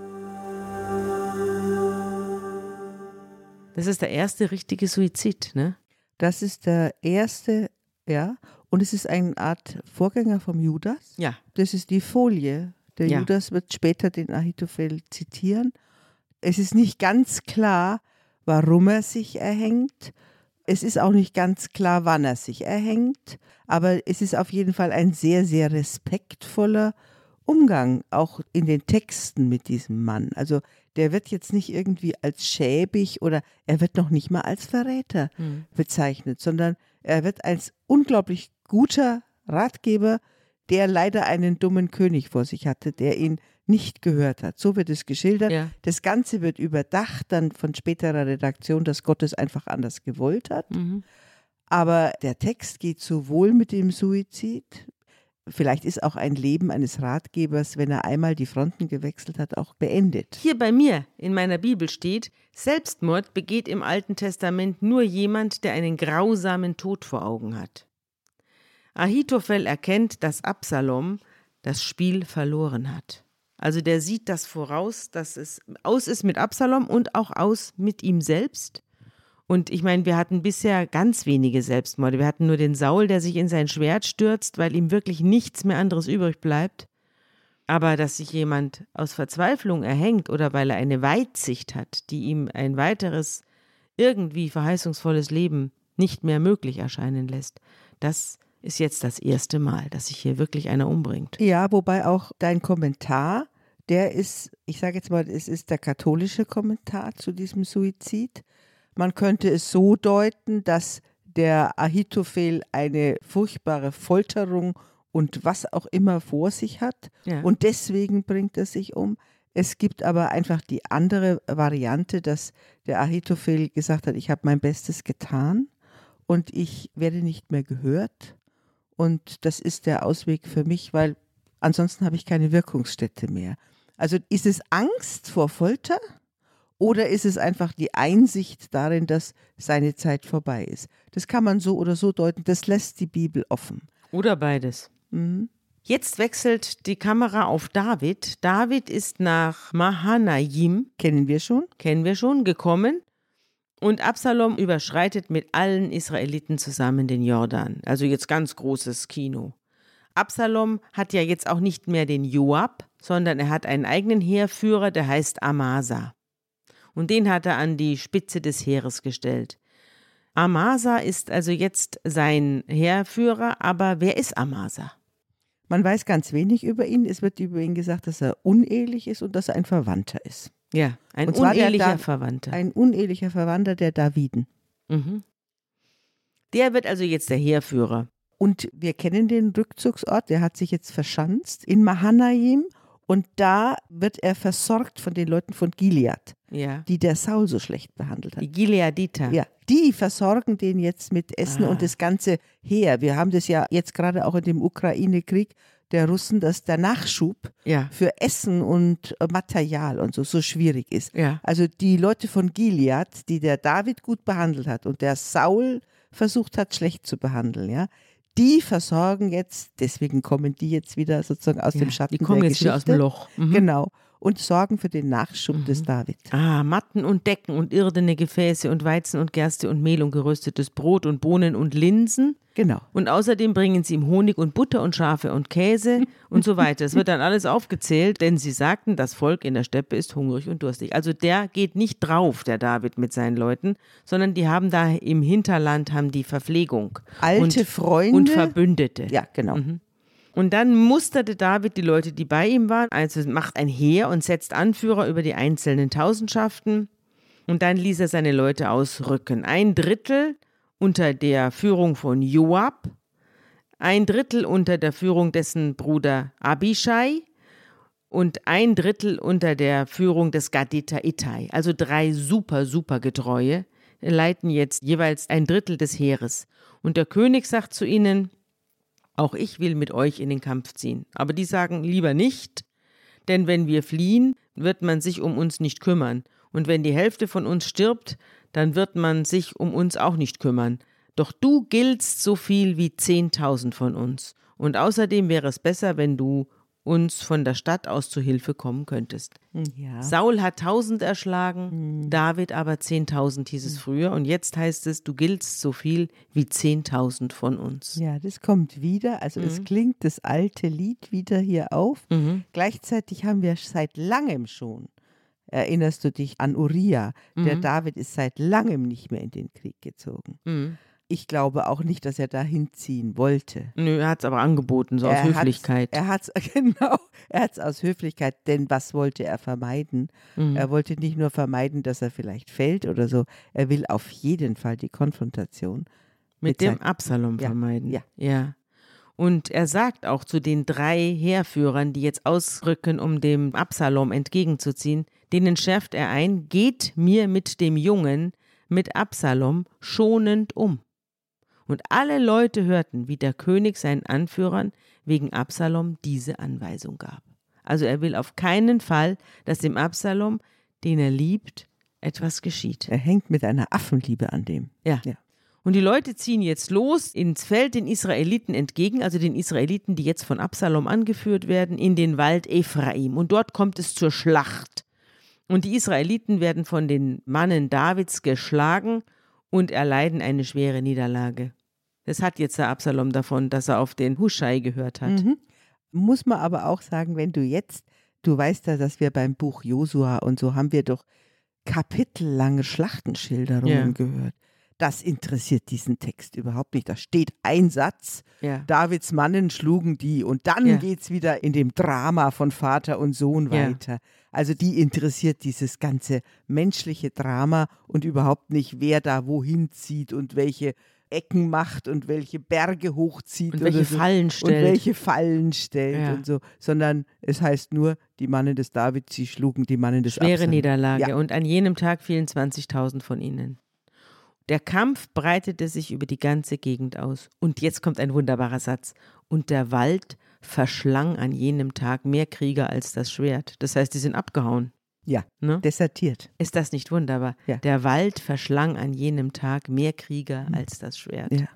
Das ist der erste richtige Suizid, ne? Das ist der erste, ja, und es ist eine Art Vorgänger vom Judas. Ja. Das ist die Folie. Der Ja. Judas wird später den Ahitophel zitieren. Es ist nicht ganz klar, warum er sich erhängt. Es ist auch nicht ganz klar, wann er sich erhängt. Aber es ist auf jeden Fall ein sehr, sehr respektvoller Umgang, auch in den Texten mit diesem Mann. Also der wird jetzt nicht irgendwie als schäbig oder er wird noch nicht mal als Verräter Hm. bezeichnet, sondern er wird als unglaublich guter Ratgeber, der leider einen dummen König vor sich hatte, der ihn nicht gehört hat. So wird es geschildert. Ja. Das Ganze wird überdacht dann von späterer Redaktion, dass Gott es einfach anders gewollt hat. Mhm. Aber der Text geht sowohl mit dem Suizid, vielleicht ist auch ein Leben eines Ratgebers, wenn er einmal die Fronten gewechselt hat, auch beendet. Hier bei mir in meiner Bibel steht, Selbstmord begeht im Alten Testament nur jemand, der einen grausamen Tod vor Augen hat. Ahitophel erkennt, dass Absalom das Spiel verloren hat. Also der sieht das voraus, dass es aus ist mit Absalom und auch aus mit ihm selbst. Und ich meine, wir hatten bisher ganz wenige Selbstmorde. Wir hatten nur den Saul, der sich in sein Schwert stürzt, weil ihm wirklich nichts mehr anderes übrig bleibt. Aber dass sich jemand aus Verzweiflung erhängt oder weil er eine Weitsicht hat, die ihm ein weiteres, irgendwie verheißungsvolles Leben nicht mehr möglich erscheinen lässt, das ist jetzt das erste Mal, dass sich hier wirklich einer umbringt. Ja, wobei auch dein Kommentar, der ist, ich sage jetzt mal, es ist der katholische Kommentar zu diesem Suizid. Man könnte es so deuten, dass der Ahitophel eine furchtbare Folterung und was auch immer vor sich hat Ja. und deswegen bringt er sich um. Es gibt aber einfach die andere Variante, dass der Ahitophel gesagt hat, ich habe mein Bestes getan und ich werde nicht mehr gehört. Und das ist der Ausweg für mich, weil ansonsten habe ich keine Wirkungsstätte mehr. Also ist es Angst vor Folter oder ist es einfach die Einsicht darin, dass seine Zeit vorbei ist? Das kann man so oder so deuten, das lässt die Bibel offen. Oder beides. Mhm. Jetzt wechselt die Kamera auf David. David ist nach Mahanaim, Kennen wir schon? kennen wir schon, gekommen. Und Absalom überschreitet mit allen Israeliten zusammen den Jordan. Also jetzt ganz großes Kino. Absalom hat ja jetzt auch nicht mehr den Joab, sondern er hat einen eigenen Heerführer, der heißt Amasa. Und den hat er an die Spitze des Heeres gestellt. Amasa ist also jetzt sein Heerführer, aber wer ist Amasa? Man weiß ganz wenig über ihn. Es wird über ihn gesagt, dass er unehelich ist und dass er ein Verwandter ist. Ja, ein Und zwar der unehelicher Da- Verwandter. Ein unehelicher Verwandter der Daviden. Mhm. Der wird also jetzt der Heerführer. Und wir kennen den Rückzugsort, der hat sich jetzt verschanzt in Mahanaim. Und da wird er versorgt von den Leuten von Gilead, Ja. die der Saul so schlecht behandelt hat. Die Gileaditer. Ja, die versorgen den jetzt mit Essen Ah. und das ganze Heer. Wir haben das ja jetzt gerade auch in dem Ukraine-Krieg der Russen, dass der Nachschub Ja. für Essen und äh, Material und so so schwierig ist. Ja. Also die Leute von Gilead, die der David gut behandelt hat und der Saul versucht hat, schlecht zu behandeln, ja, die versorgen jetzt, deswegen kommen die jetzt wieder sozusagen aus Ja, dem Schatten die kommen der jetzt wieder Geschichte. aus dem Loch. Mhm. Genau. Und sorgen für den Nachschub des David. Ah, Matten und Decken und irdene Gefäße und Weizen und Gerste und Mehl und geröstetes Brot und Bohnen und Linsen. Genau. Und außerdem bringen sie ihm Honig und Butter und Schafe und Käse und so weiter. Es wird dann alles aufgezählt, denn sie sagten, das Volk in der Steppe ist hungrig und durstig. Also der geht nicht drauf, der David mit seinen Leuten, sondern die haben da im Hinterland haben die Verpflegung. Alte und, Freunde. Und Verbündete. Ja, genau. Und dann musterte David die Leute, die bei ihm waren, also macht ein Heer und setzt Anführer über die einzelnen Tausendschaften. Und dann ließ er seine Leute ausrücken. Ein Drittel unter der Führung von Joab, ein Drittel unter der Führung dessen Bruder Abischai und ein Drittel unter der Führung des Gaditer Ittai. Also drei super, super Getreue leiten jetzt jeweils ein Drittel des Heeres. Und der König sagt zu ihnen, auch ich will mit euch in den Kampf ziehen. Aber die sagen lieber nicht, denn wenn wir fliehen, wird man sich um uns nicht kümmern. Und wenn die Hälfte von uns stirbt, dann wird man sich um uns auch nicht kümmern. Doch du giltst so viel wie zehntausend von uns. Und außerdem wäre es besser, wenn du uns von der Stadt aus zu Hilfe kommen könntest. Ja. Saul hat tausend erschlagen, mhm. David aber zehntausend hieß es früher. Und jetzt heißt es, du giltst so viel wie zehntausend von uns. Ja, das kommt wieder. Also es klingt das alte Lied wieder hier auf. Mhm. Gleichzeitig haben wir seit langem schon, erinnerst du dich an Uriah, der Mhm. David ist seit langem nicht mehr in den Krieg gezogen. Mhm. Ich glaube auch nicht, dass er da hinziehen wollte. Nö, er hat es aber angeboten, so aus Er Höflichkeit. Hat's, er hat es, genau, er hat es aus Höflichkeit, denn was wollte er vermeiden? Mhm. Er wollte nicht nur vermeiden, dass er vielleicht fällt oder so, er will auf jeden Fall die Konfrontation Mit mit dem sein- Absalom Ja, vermeiden. ja. ja. Und er sagt auch zu den drei Heerführern, die jetzt ausrücken, um dem Absalom entgegenzuziehen, denen schärft er ein, geht mir mit dem Jungen, mit Absalom, schonend um. Und alle Leute hörten, wie der König seinen Anführern wegen Absalom diese Anweisung gab. Also er will auf keinen Fall, dass dem Absalom, den er liebt, etwas geschieht. Er hängt mit einer Affenliebe an dem. Ja. Ja. Und die Leute ziehen jetzt los ins Feld den Israeliten entgegen, also den Israeliten, die jetzt von Absalom angeführt werden, in den Wald Ephraim. Und dort kommt es zur Schlacht. Und die Israeliten werden von den Mannen Davids geschlagen und erleiden eine schwere Niederlage. Das hat jetzt der Absalom davon, dass er auf den Huschai gehört hat. Mhm. Muss man aber auch sagen, wenn du jetzt, du weißt ja, dass wir beim Buch Josua und so haben wir doch kapitellange Schlachtenschilderungen Ja. gehört. Das interessiert diesen Text überhaupt nicht. Da steht ein Satz, Ja. Davids Mannen schlugen die und dann Ja. geht es wieder in dem Drama von Vater und Sohn Ja. weiter. Also die interessiert dieses ganze menschliche Drama und überhaupt nicht, wer da wohin zieht und welche Ecken macht und welche Berge hochzieht. Und oder welche so. Fallen Und stellt. welche Fallen stellt Ja. und so. Sondern es heißt nur, die Mannen des David, sie schlugen die Mannen des Schwere Absalom. Niederlage. Ja. Und an jenem Tag fielen zwanzigtausend von ihnen. Der Kampf breitete sich über die ganze Gegend aus. Und jetzt kommt ein wunderbarer Satz. Und der Wald verschlang an jenem Tag mehr Krieger als das Schwert. Das heißt, die sind abgehauen. Ja, Ne? desertiert. Ist das nicht wunderbar? Ja. Der Wald verschlang an jenem Tag mehr Krieger als das Schwert. Ja.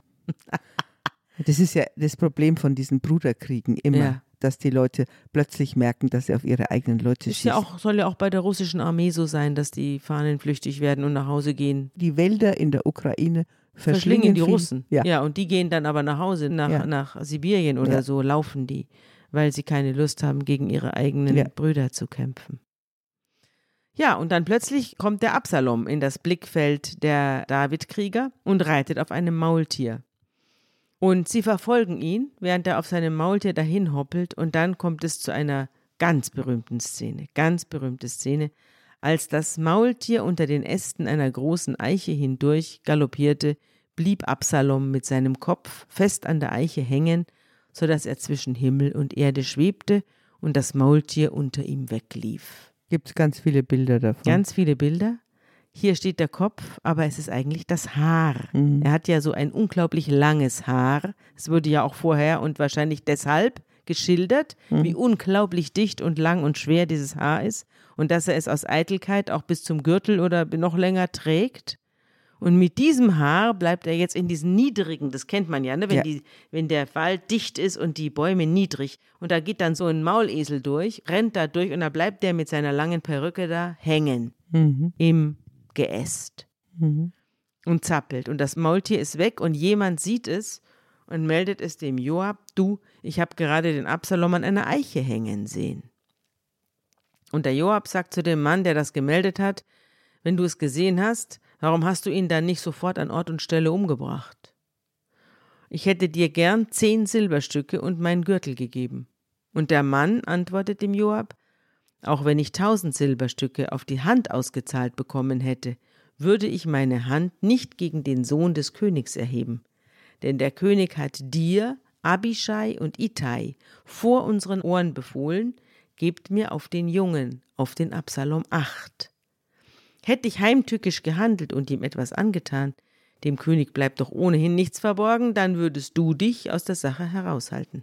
Das ist ja das Problem von diesen Bruderkriegen immer, Ja. dass die Leute plötzlich merken, dass sie auf ihre eigenen Leute Ist schießen. ja auch, soll ja auch bei der russischen Armee so sein, dass die Fahnen flüchtig werden und nach Hause gehen. Die Wälder in der Ukraine verschlingen, Verschlingen die viel. Russen. Ja. und die gehen dann aber nach Hause, nach, Ja. nach Sibirien oder Ja. so, laufen die, weil sie keine Lust haben, gegen ihre eigenen Ja. Brüder zu kämpfen. Ja, und dann plötzlich kommt der Absalom in das Blickfeld der Davidkrieger und reitet auf einem Maultier. Und sie verfolgen ihn, während er auf seinem Maultier dahin hoppelt, und dann kommt es zu einer ganz berühmten Szene, ganz berühmte Szene, als das Maultier unter den Ästen einer großen Eiche hindurch galoppierte, blieb Absalom mit seinem Kopf fest an der Eiche hängen, so dass er zwischen Himmel und Erde schwebte und das Maultier unter ihm weglief. Gibt es ganz viele Bilder davon. Ganz viele Bilder. Hier steht der Kopf, aber es ist eigentlich das Haar. Mhm. Er hat ja so ein unglaublich langes Haar. Es wurde ja auch vorher und wahrscheinlich deshalb geschildert, Mhm. wie unglaublich dicht und lang und schwer dieses Haar ist und dass er es aus Eitelkeit auch bis zum Gürtel oder noch länger trägt. Und mit diesem Haar bleibt er jetzt in diesen niedrigen, das kennt man ja, ne? wenn, Ja. die, wenn der Wald dicht ist und die Bäume niedrig und da geht dann so ein Maulesel durch, rennt da durch und da bleibt der mit seiner langen Perücke da hängen Mhm. im Geäst Mhm. und zappelt. Und das Maultier ist weg und jemand sieht es und meldet es dem Joab, du, ich habe gerade den Absalom an einer Eiche hängen sehen. Und der Joab sagt zu dem Mann, der das gemeldet hat, wenn du es gesehen hast, warum hast du ihn dann nicht sofort an Ort und Stelle umgebracht? Ich hätte dir gern zehn Silberstücke und meinen Gürtel gegeben. Und der Mann antwortet dem Joab, auch wenn ich tausend Silberstücke auf die Hand ausgezahlt bekommen hätte, würde ich meine Hand nicht gegen den Sohn des Königs erheben. Denn der König hat dir, Abischai und Ittai vor unseren Ohren befohlen, gebt mir auf den Jungen, auf den Absalom Acht. Hätte ich heimtückisch gehandelt und ihm etwas angetan, dem König bleibt doch ohnehin nichts verborgen, dann würdest du dich aus der Sache heraushalten.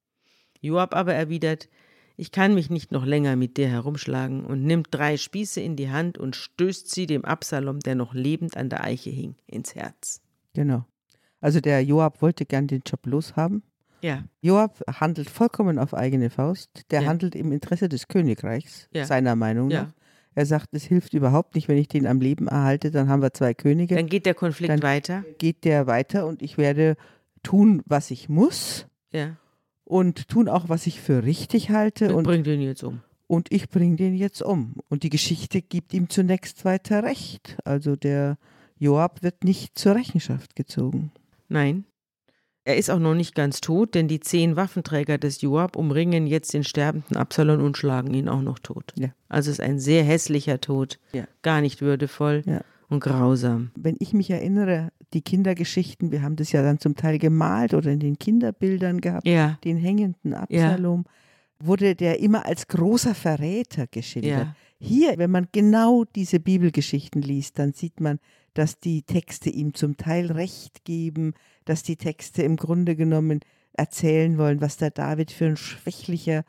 Joab aber erwidert, ich kann mich nicht noch länger mit dir herumschlagen und nimmt drei Spieße in die Hand und stößt sie dem Absalom, der noch lebend an der Eiche hing, ins Herz. Genau. Also der Joab wollte gern den Job loshaben. Ja, Joab handelt vollkommen auf eigene Faust. Der Ja. handelt im Interesse des Königreichs, Ja. seiner Meinung Ja. nach. Er sagt, es hilft überhaupt nicht, wenn ich den am Leben erhalte, dann haben wir zwei Könige. dann geht der Konflikt Dann- weiter. Geht der weiter und ich werde tun, was ich muss Ja, und tun auch, was ich für richtig halte und und, bringt ihn jetzt um. und ich bringe den jetzt um. Und die Geschichte gibt ihm zunächst weiter Recht. Also der Joab wird nicht zur Rechenschaft gezogen. Nein, er ist auch noch nicht ganz tot, denn die zehn Waffenträger des Joab umringen jetzt den sterbenden Absalom und schlagen ihn auch noch tot. Ja. Also es ist ein sehr hässlicher Tod, Ja. gar nicht würdevoll Ja. und grausam. Wenn ich mich erinnere, die Kindergeschichten, wir haben das ja dann zum Teil gemalt oder in den Kinderbildern gehabt, Ja, den hängenden Absalom, wurde der immer als großer Verräter geschildert. ja, Hier, wenn man genau diese Bibelgeschichten liest, dann sieht man, dass die Texte ihm zum Teil Recht geben, dass die Texte im Grunde genommen erzählen wollen, was der David für ein schwächlicher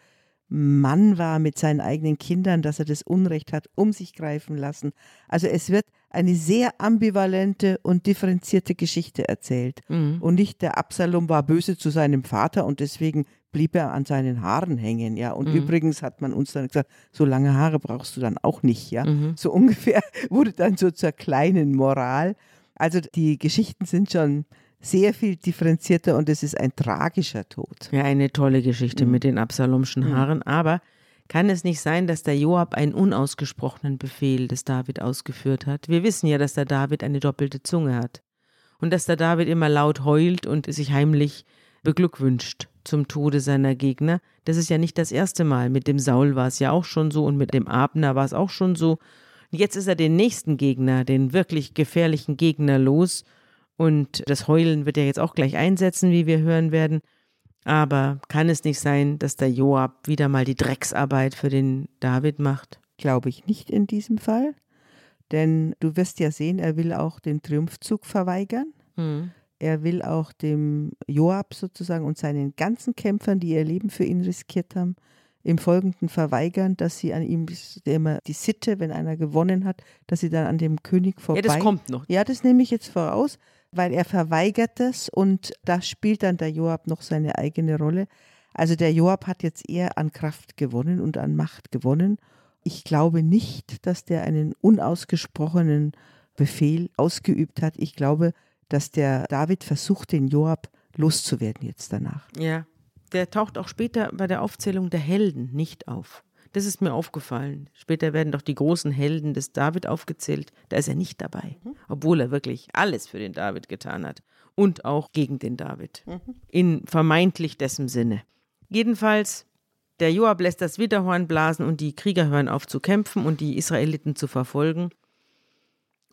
Mann war mit seinen eigenen Kindern, dass er das Unrecht hat um sich greifen lassen. Also es wird eine sehr ambivalente und differenzierte Geschichte erzählt. mhm. Und nicht der Absalom war böse zu seinem Vater und deswegen blieb er an seinen Haaren hängen, ja. Und Mhm. übrigens hat man uns dann gesagt, so lange Haare brauchst du dann auch nicht, ja. Mhm. So ungefähr wurde dann so zur kleinen Moral. Also die Geschichten sind schon sehr viel differenzierter und es ist ein tragischer Tod. Ja, eine tolle Geschichte Mhm. mit den Absalomschen Mhm. Haaren, aber kann es nicht sein, dass der Joab einen unausgesprochenen Befehl des David ausgeführt hat? Wir wissen ja, dass der David eine doppelte Zunge hat und dass der David immer laut heult und sich heimlich beglückwünscht zum Tode seiner Gegner. Das ist ja nicht das erste Mal. Mit dem Saul war es ja auch schon so und mit dem Abner war es auch schon so. Und jetzt ist er den nächsten Gegner, den wirklich gefährlichen Gegner los. Und das Heulen wird er jetzt auch gleich einsetzen, wie wir hören werden. Aber kann es nicht sein, dass der Joab wieder mal die Drecksarbeit für den David macht? Glaube ich nicht in diesem Fall, denn du wirst ja sehen, er will auch den Triumphzug verweigern. Hm. Er will auch dem Joab sozusagen und seinen ganzen Kämpfern, die ihr Leben für ihn riskiert haben, im Folgenden verweigern, dass sie an ihm, das ist immer die Sitte, wenn einer gewonnen hat, dass sie dann an dem König vorbei... Ja, das kommt noch. Ja, das nehme ich jetzt voraus, weil er verweigert das und da spielt dann der Joab noch seine eigene Rolle. Also der Joab hat jetzt eher an Kraft gewonnen und an Macht gewonnen. Ich glaube nicht, dass der einen unausgesprochenen Befehl ausgeübt hat. Ich glaube, dass der David versucht, den Joab loszuwerden jetzt danach. Ja, der taucht auch später bei der Aufzählung der Helden nicht auf. Das ist mir aufgefallen. Später werden doch die großen Helden des David aufgezählt. Da ist er nicht dabei, obwohl er wirklich alles für den David getan hat und auch gegen den David. In vermeintlich dessen Sinne. Jedenfalls, der Joab lässt das Widderhorn blasen und die Krieger hören auf zu kämpfen und die Israeliten zu verfolgen.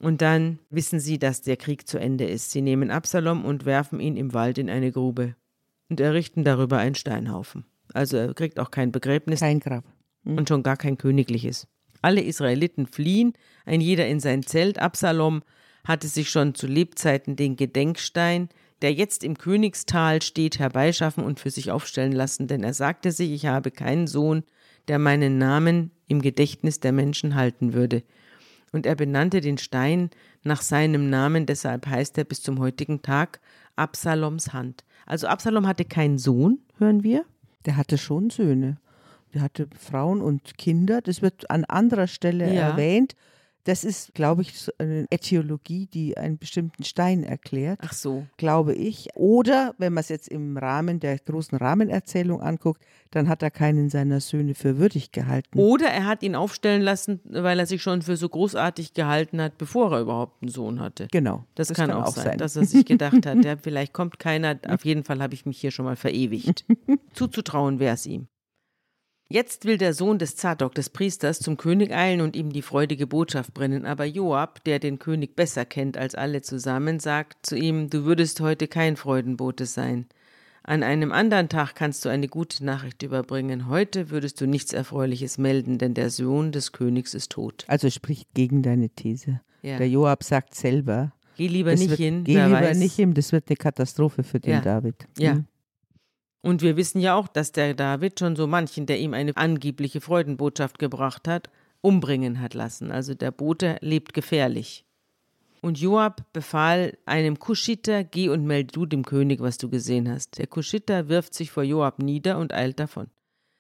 Und dann wissen sie, dass der Krieg zu Ende ist. Sie nehmen Absalom und werfen ihn im Wald in eine Grube und errichten darüber einen Steinhaufen. Also er kriegt auch kein Begräbnis. Kein Grab. Mhm. Und schon gar kein königliches. Alle Israeliten fliehen, ein jeder in sein Zelt. Absalom hatte sich schon zu Lebzeiten den Gedenkstein, der jetzt im Königstal steht, herbeischaffen und für sich aufstellen lassen, denn er sagte sich, ich habe keinen Sohn, der meinen Namen im Gedächtnis der Menschen halten würde. Und er benannte den Stein nach seinem Namen, deshalb heißt er bis zum heutigen Tag Absaloms Hand. Also Absalom hatte keinen Sohn, hören wir. Der hatte schon Söhne. Der hatte Frauen und Kinder. Das wird an anderer Stelle Ja. erwähnt. Das ist, glaube ich, so eine Äthiologie, die einen bestimmten Stein erklärt. Ach so. Glaube ich. Oder, wenn man es jetzt im Rahmen der großen Rahmenerzählung anguckt, dann hat er keinen seiner Söhne für würdig gehalten. Oder er hat ihn aufstellen lassen, weil er sich schon für so großartig gehalten hat, bevor er überhaupt einen Sohn hatte. Genau. Das, das kann, kann auch sein, sein, dass er sich gedacht hat, ja, vielleicht kommt keiner, auf jeden Fall habe ich mich hier schon mal verewigt. Zuzutrauen wäre es ihm. Jetzt will der Sohn des Zadok, des Priesters, zum König eilen und ihm die freudige Botschaft bringen. Aber Joab, der den König besser kennt als alle zusammen, sagt zu ihm, du würdest heute kein Freudenbote sein. An einem anderen Tag kannst du eine gute Nachricht überbringen. Heute würdest du nichts Erfreuliches melden, denn der Sohn des Königs ist tot. Also spricht gegen deine These. Ja. Der Joab sagt selber, geh lieber nicht wird, hin. Geh wer lieber weiß. nicht hin, das wird eine Katastrophe für den Ja. David. Ja. Mhm. Und wir wissen ja auch, dass der David schon so manchen, der ihm eine angebliche Freudenbotschaft gebracht hat, umbringen hat lassen. Also der Bote lebt gefährlich. Und Joab befahl einem Kuschiter, geh und melde du dem König, was du gesehen hast. Der Kuschiter wirft sich vor Joab nieder und eilt davon.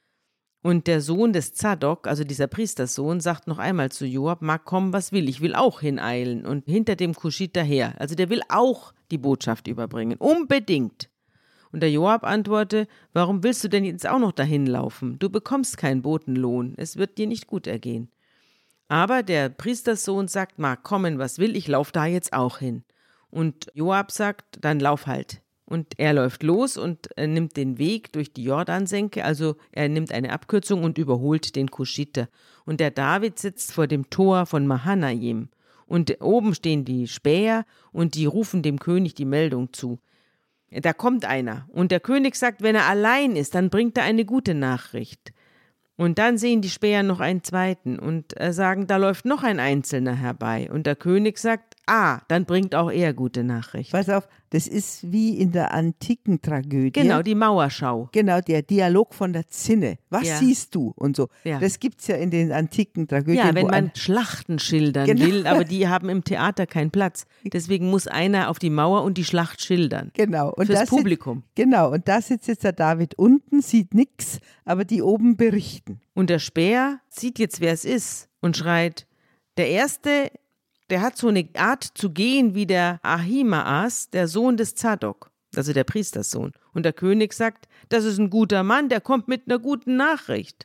Und der Sohn des Zadok, also dieser Priesterssohn, sagt noch einmal zu Joab, mag kommen, was will, ich will auch hineilen und hinter dem Kuschiter her. Also der will auch die Botschaft überbringen, unbedingt. Und der Joab antwortete, warum willst du denn jetzt auch noch dahin laufen? Du bekommst keinen Botenlohn, es wird dir nicht gut ergehen. Aber der Priesterssohn sagt, mag kommen, was will, ich laufe da jetzt auch hin. Und Joab sagt, dann lauf halt. Und er läuft los und er nimmt den Weg durch die Jordansenke, also er nimmt eine Abkürzung und überholt den Kuschiter. Und der David sitzt vor dem Tor von Mahanaim. Und oben stehen die Späher und die rufen dem König die Meldung zu. Da kommt einer und der König sagt, wenn er allein ist, dann bringt er eine gute Nachricht. Und dann sehen die Späher noch einen zweiten und sagen, da läuft noch ein Einzelner herbei. Und der König sagt, ah, dann bringt auch er gute Nachricht. Pass auf, das ist wie in der antiken Tragödie. Genau, die Mauerschau. Genau, der Dialog von der Zinne. Was Ja. siehst du? Und so. Ja. Das gibt es ja in den antiken Tragödien. Ja, wenn wo man ein, Schlachten schildern Genau. will, aber die haben im Theater keinen Platz. Deswegen muss einer auf die Mauer und die Schlacht schildern. Genau. Und Fürs das Publikum. Sitzt, genau, und da sitzt jetzt der David unten, sieht nichts, aber die oben berichten. Und der Späher sieht jetzt, wer es ist und schreit, der Erste, der hat so eine Art zu gehen wie der Ahimaas, der Sohn des Zadok, also der Priesterssohn. Und der König sagt, das ist ein guter Mann, der kommt mit einer guten Nachricht.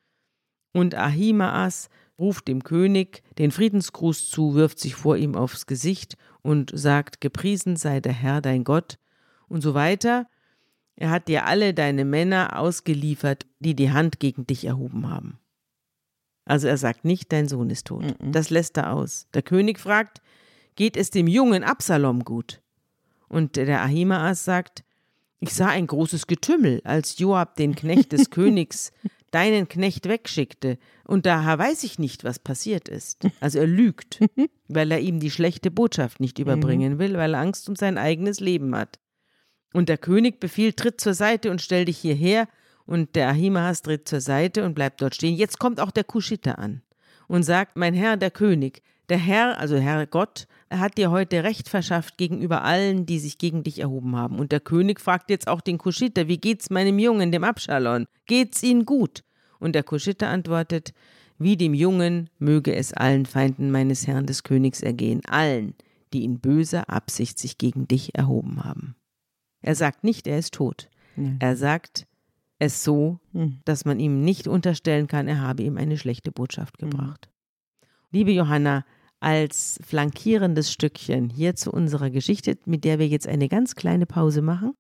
Und Ahimaas ruft dem König den Friedensgruß zu, wirft sich vor ihm aufs Gesicht und sagt, gepriesen sei der Herr, dein Gott und so weiter. Er hat dir alle deine Männer ausgeliefert, die die Hand gegen dich erhoben haben. Also er sagt nicht, dein Sohn ist tot. Mhm. Das lässt er aus. Der König fragt, geht es dem jungen Absalom gut? Und der Ahimaas sagt, ich sah ein großes Getümmel, als Joab den Knecht des Königs deinen Knecht wegschickte. Und daher weiß ich nicht, was passiert ist. Also er lügt, weil er ihm die schlechte Botschaft nicht überbringen will, weil er Angst um sein eigenes Leben hat. Und der König befiehlt, tritt zur Seite und stell dich hierher. Und der Ahimaas tritt zur Seite und bleibt dort stehen. Jetzt kommt auch der Kuschiter an und sagt, mein Herr, der König, der Herr, also Herr Gott, er hat dir heute Recht verschafft gegenüber allen, die sich gegen dich erhoben haben. Und der König fragt jetzt auch den Kuschiter, wie geht's meinem Jungen, dem Abschalon? Geht's ihm gut? Und der Kuschiter antwortet, wie dem Jungen möge es allen Feinden meines Herrn des Königs ergehen, allen, die in böser Absicht sich gegen dich erhoben haben. Er sagt nicht, er ist tot. Ja. Er sagt es so, dass man ihm nicht unterstellen kann, er habe ihm eine schlechte Botschaft gebracht. Mhm. Liebe Johanna, als flankierendes Stückchen hier zu unserer Geschichte, mit der wir jetzt eine ganz kleine Pause machen,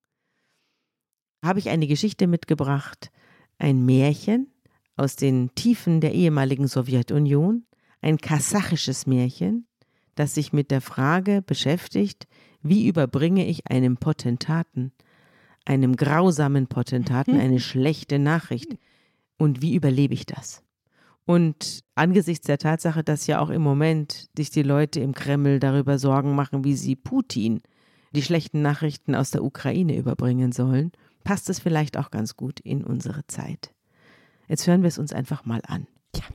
habe ich eine Geschichte mitgebracht, ein Märchen aus den Tiefen der ehemaligen Sowjetunion, ein kasachisches Märchen, das sich mit der Frage beschäftigt, wie überbringe ich einem Potentaten, einem grausamen Potentaten eine schlechte Nachricht und wie überlebe ich das? Und angesichts der Tatsache, dass ja auch im Moment sich die Leute im Kreml darüber Sorgen machen, wie sie Putin die schlechten Nachrichten aus der Ukraine überbringen sollen, passt es vielleicht auch ganz gut in unsere Zeit. Jetzt hören wir es uns einfach mal an. Ja.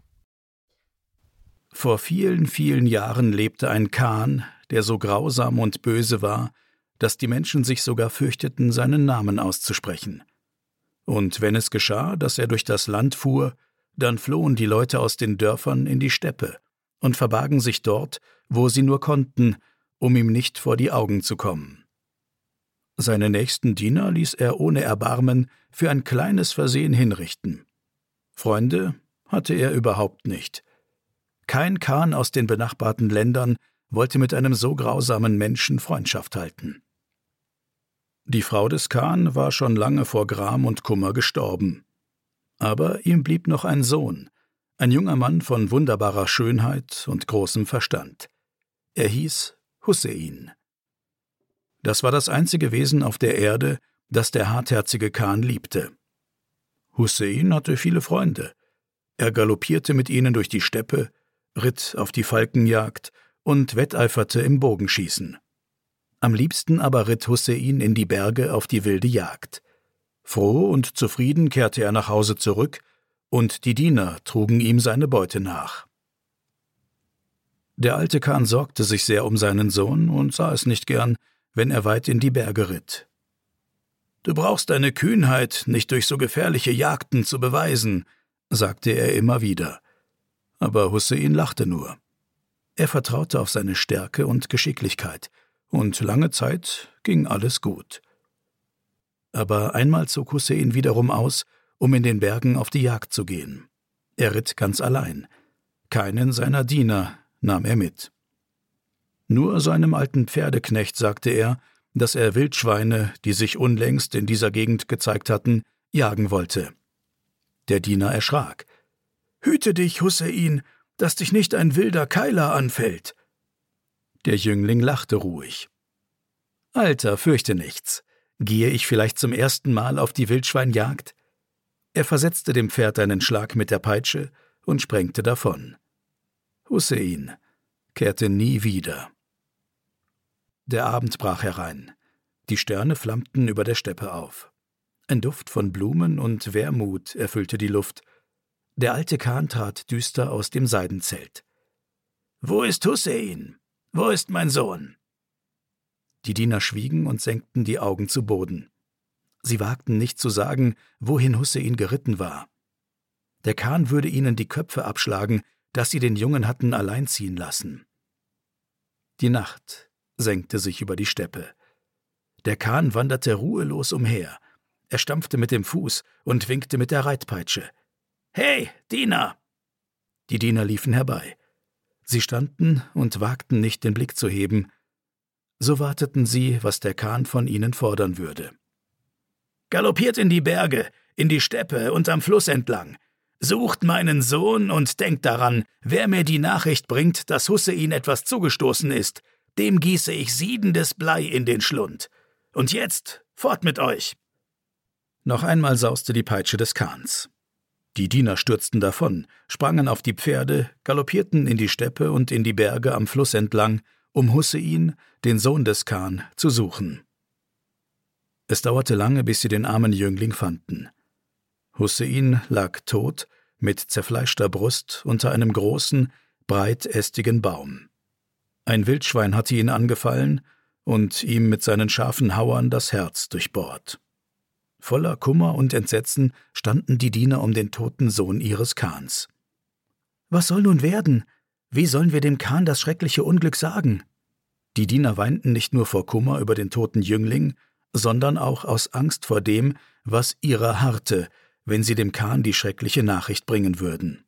Vor vielen, vielen Jahren lebte ein Khan, der so grausam und böse war, dass die Menschen sich sogar fürchteten, seinen Namen auszusprechen. Und wenn es geschah, dass er durch das Land fuhr, dann flohen die Leute aus den Dörfern in die Steppe und verbargen sich dort, wo sie nur konnten, um ihm nicht vor die Augen zu kommen. Seine nächsten Diener ließ er ohne Erbarmen für ein kleines Versehen hinrichten. Freunde hatte er überhaupt nicht. Kein Khan aus den benachbarten Ländern wollte mit einem so grausamen Menschen Freundschaft halten. Die Frau des Khan war schon lange vor Gram und Kummer gestorben. Aber ihm blieb noch ein Sohn, ein junger Mann von wunderbarer Schönheit und großem Verstand. Er hieß Hussein. Das war das einzige Wesen auf der Erde, das der hartherzige Khan liebte. Hussein hatte viele Freunde. Er galoppierte mit ihnen durch die Steppe, ritt auf die Falkenjagd und wetteiferte im Bogenschießen. Am liebsten aber ritt Hussein in die Berge auf die wilde Jagd. Froh und zufrieden kehrte er nach Hause zurück, und die Diener trugen ihm seine Beute nach. Der alte Khan sorgte sich sehr um seinen Sohn und sah es nicht gern, wenn er weit in die Berge ritt. »Du brauchst deine Kühnheit nicht durch so gefährliche Jagden zu beweisen«, sagte er immer wieder. Aber Hussein lachte nur. Er vertraute auf seine Stärke und Geschicklichkeit, und lange Zeit ging alles gut. Aber einmal zog Hussein wiederum aus, um in den Bergen auf die Jagd zu gehen. Er ritt ganz allein. Keinen seiner Diener nahm er mit. Nur seinem alten Pferdeknecht sagte er, dass er Wildschweine, die sich unlängst in dieser Gegend gezeigt hatten, jagen wollte. Der Diener erschrak. »Hüte dich, Hussein, dass dich nicht ein wilder Keiler anfällt.« Der Jüngling lachte ruhig. »Alter, fürchte nichts. Gehe ich vielleicht zum ersten Mal auf die Wildschweinjagd?« Er versetzte dem Pferd einen Schlag mit der Peitsche und sprengte davon. Hussein kehrte nie wieder. Der Abend brach herein. Die Sterne flammten über der Steppe auf. Ein Duft von Blumen und Wermut erfüllte die Luft. Der alte Khan trat düster aus dem Seidenzelt. »Wo ist Hussein? Wo ist mein Sohn?« Die Diener schwiegen und senkten die Augen zu Boden. Sie wagten nicht zu sagen, wohin Hussein geritten war. Der Khan würde ihnen die Köpfe abschlagen, dass sie den Jungen hatten allein ziehen lassen. Die Nacht senkte sich über die Steppe. Der Khan wanderte ruhelos umher. Er stampfte mit dem Fuß und winkte mit der Reitpeitsche. »Hey, Diener!« Die Diener liefen herbei. Sie standen und wagten nicht, den Blick zu heben. So warteten sie, was der Khan von ihnen fordern würde. »Galoppiert in die Berge, in die Steppe und am Fluss entlang. Sucht meinen Sohn und denkt daran, wer mir die Nachricht bringt, dass Hussein etwas zugestoßen ist, dem gieße ich siedendes Blei in den Schlund. Und jetzt fort mit euch!« Noch einmal sauste die Peitsche des Khans. Die Diener stürzten davon, sprangen auf die Pferde, galoppierten in die Steppe und in die Berge am Fluss entlang, um Hussein, den Sohn des Khan, zu suchen. Es dauerte lange, bis sie den armen Jüngling fanden. Hussein lag tot, mit zerfleischter Brust, unter einem großen, breitästigen Baum. Ein Wildschwein hatte ihn angefallen und ihm mit seinen scharfen Hauern das Herz durchbohrt. Voller Kummer und Entsetzen standen die Diener um den toten Sohn ihres Khans. »Was soll nun werden? Wie sollen wir dem Khan das schreckliche Unglück sagen?« Die Diener weinten nicht nur vor Kummer über den toten Jüngling, sondern auch aus Angst vor dem, was ihrer harrte, wenn sie dem Khan die schreckliche Nachricht bringen würden.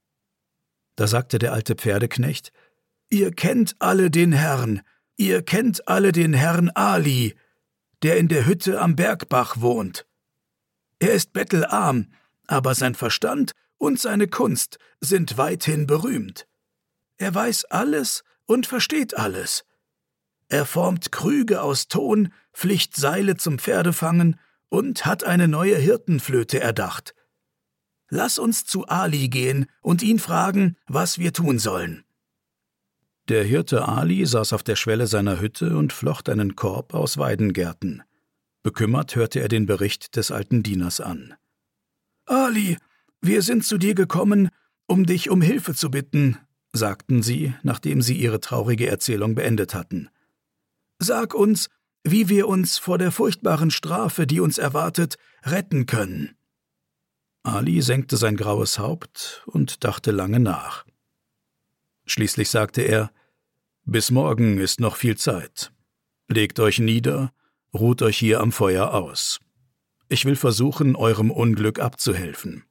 Da sagte der alte Pferdeknecht: »Ihr kennt alle den Herrn, ihr kennt alle den Herrn Ali, der in der Hütte am Bergbach wohnt. Er ist bettelarm, aber sein Verstand und seine Kunst sind weithin berühmt. Er weiß alles, und versteht alles. Er formt Krüge aus Ton, flicht Seile zum Pferdefangen und hat eine neue Hirtenflöte erdacht. Lass uns zu Ali gehen und ihn fragen, was wir tun sollen.« Der Hirte Ali saß auf der Schwelle seiner Hütte und flocht einen Korb aus Weidengärten. Bekümmert hörte er den Bericht des alten Dieners an. »Ali, wir sind zu dir gekommen, um dich um Hilfe zu bitten«, sagten sie, nachdem sie ihre traurige Erzählung beendet hatten. »Sag uns, wie wir uns vor der furchtbaren Strafe, die uns erwartet, retten können.« Ali senkte sein graues Haupt und dachte lange nach. Schließlich sagte er: »Bis morgen ist noch viel Zeit. Legt euch nieder, ruht euch hier am Feuer aus. Ich will versuchen, eurem Unglück abzuhelfen.«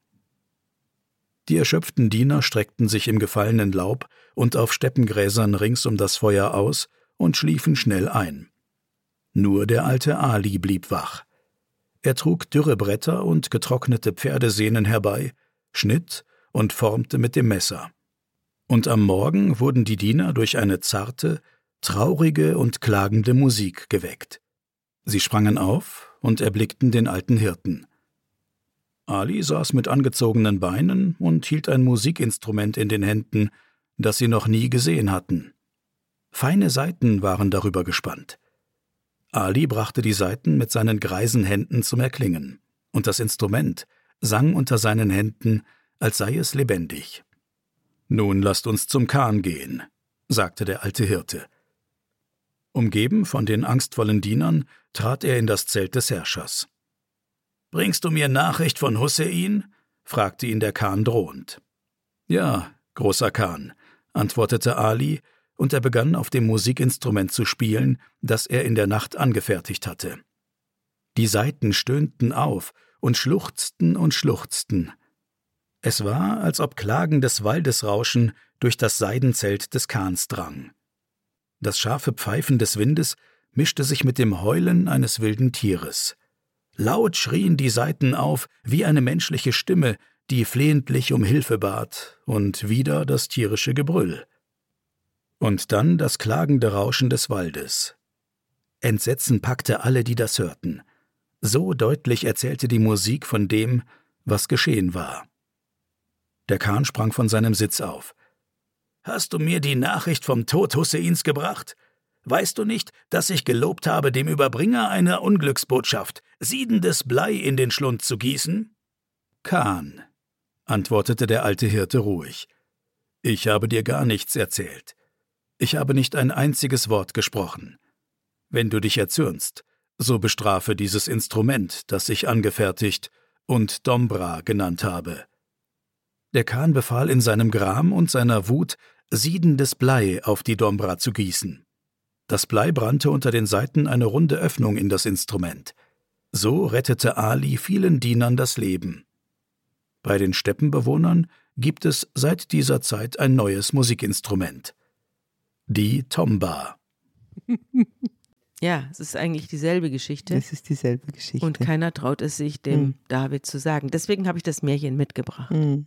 Die erschöpften Diener streckten sich im gefallenen Laub und auf Steppengräsern rings um das Feuer aus und schliefen schnell ein. Nur der alte Ali blieb wach. Er trug dürre Bretter und getrocknete Pferdesehnen herbei, schnitt und formte mit dem Messer. Und am Morgen wurden die Diener durch eine zarte, traurige und klagende Musik geweckt. Sie sprangen auf und erblickten den alten Hirten. Ali saß mit angezogenen Beinen und hielt ein Musikinstrument in den Händen, das sie noch nie gesehen hatten. Feine Saiten waren darüber gespannt. Ali brachte die Saiten mit seinen greisen Händen zum Erklingen, und das Instrument sang unter seinen Händen, als sei es lebendig. »Nun lasst uns zum Khan gehen«, sagte der alte Hirte. Umgeben von den angstvollen Dienern trat er in das Zelt des Herrschers. »Bringst du mir Nachricht von Hussein?« fragte ihn der Khan drohend. »Ja, großer Khan«, antwortete Ali, und er begann auf dem Musikinstrument zu spielen, das er in der Nacht angefertigt hatte. Die Saiten stöhnten auf und schluchzten und schluchzten. Es war, als ob klagendes Waldesrauschen durch das Seidenzelt des Khans drang. Das scharfe Pfeifen des Windes mischte sich mit dem Heulen eines wilden Tieres. Laut schrien die Saiten auf, wie eine menschliche Stimme, die flehentlich um Hilfe bat, und wieder das tierische Gebrüll. Und dann das klagende Rauschen des Waldes. Entsetzen packte alle, die das hörten. So deutlich erzählte die Musik von dem, was geschehen war. Der Khan sprang von seinem Sitz auf. »Hast du mir die Nachricht vom Tod Husseins gebracht? Weißt du nicht, dass ich gelobt habe, dem Überbringer einer Unglücksbotschaft siedendes Blei in den Schlund zu gießen?« »Khan«, antwortete der alte Hirte ruhig, »ich habe dir gar nichts erzählt. Ich habe nicht ein einziges Wort gesprochen. Wenn du dich erzürnst, so bestrafe dieses Instrument, das ich angefertigt und Dombra genannt habe.« Der Khan befahl in seinem Gram und seiner Wut, siedendes Blei auf die Dombra zu gießen. Das Blei brannte unter den Saiten eine runde Öffnung in das Instrument. So rettete Ali vielen Dienern das Leben. Bei den Steppenbewohnern gibt es seit dieser Zeit ein neues Musikinstrument. Die Tomba. Ja, es ist eigentlich dieselbe Geschichte. Es ist dieselbe Geschichte. Und keiner traut es sich, dem hm. David zu sagen. Deswegen habe ich das Märchen mitgebracht. Hm.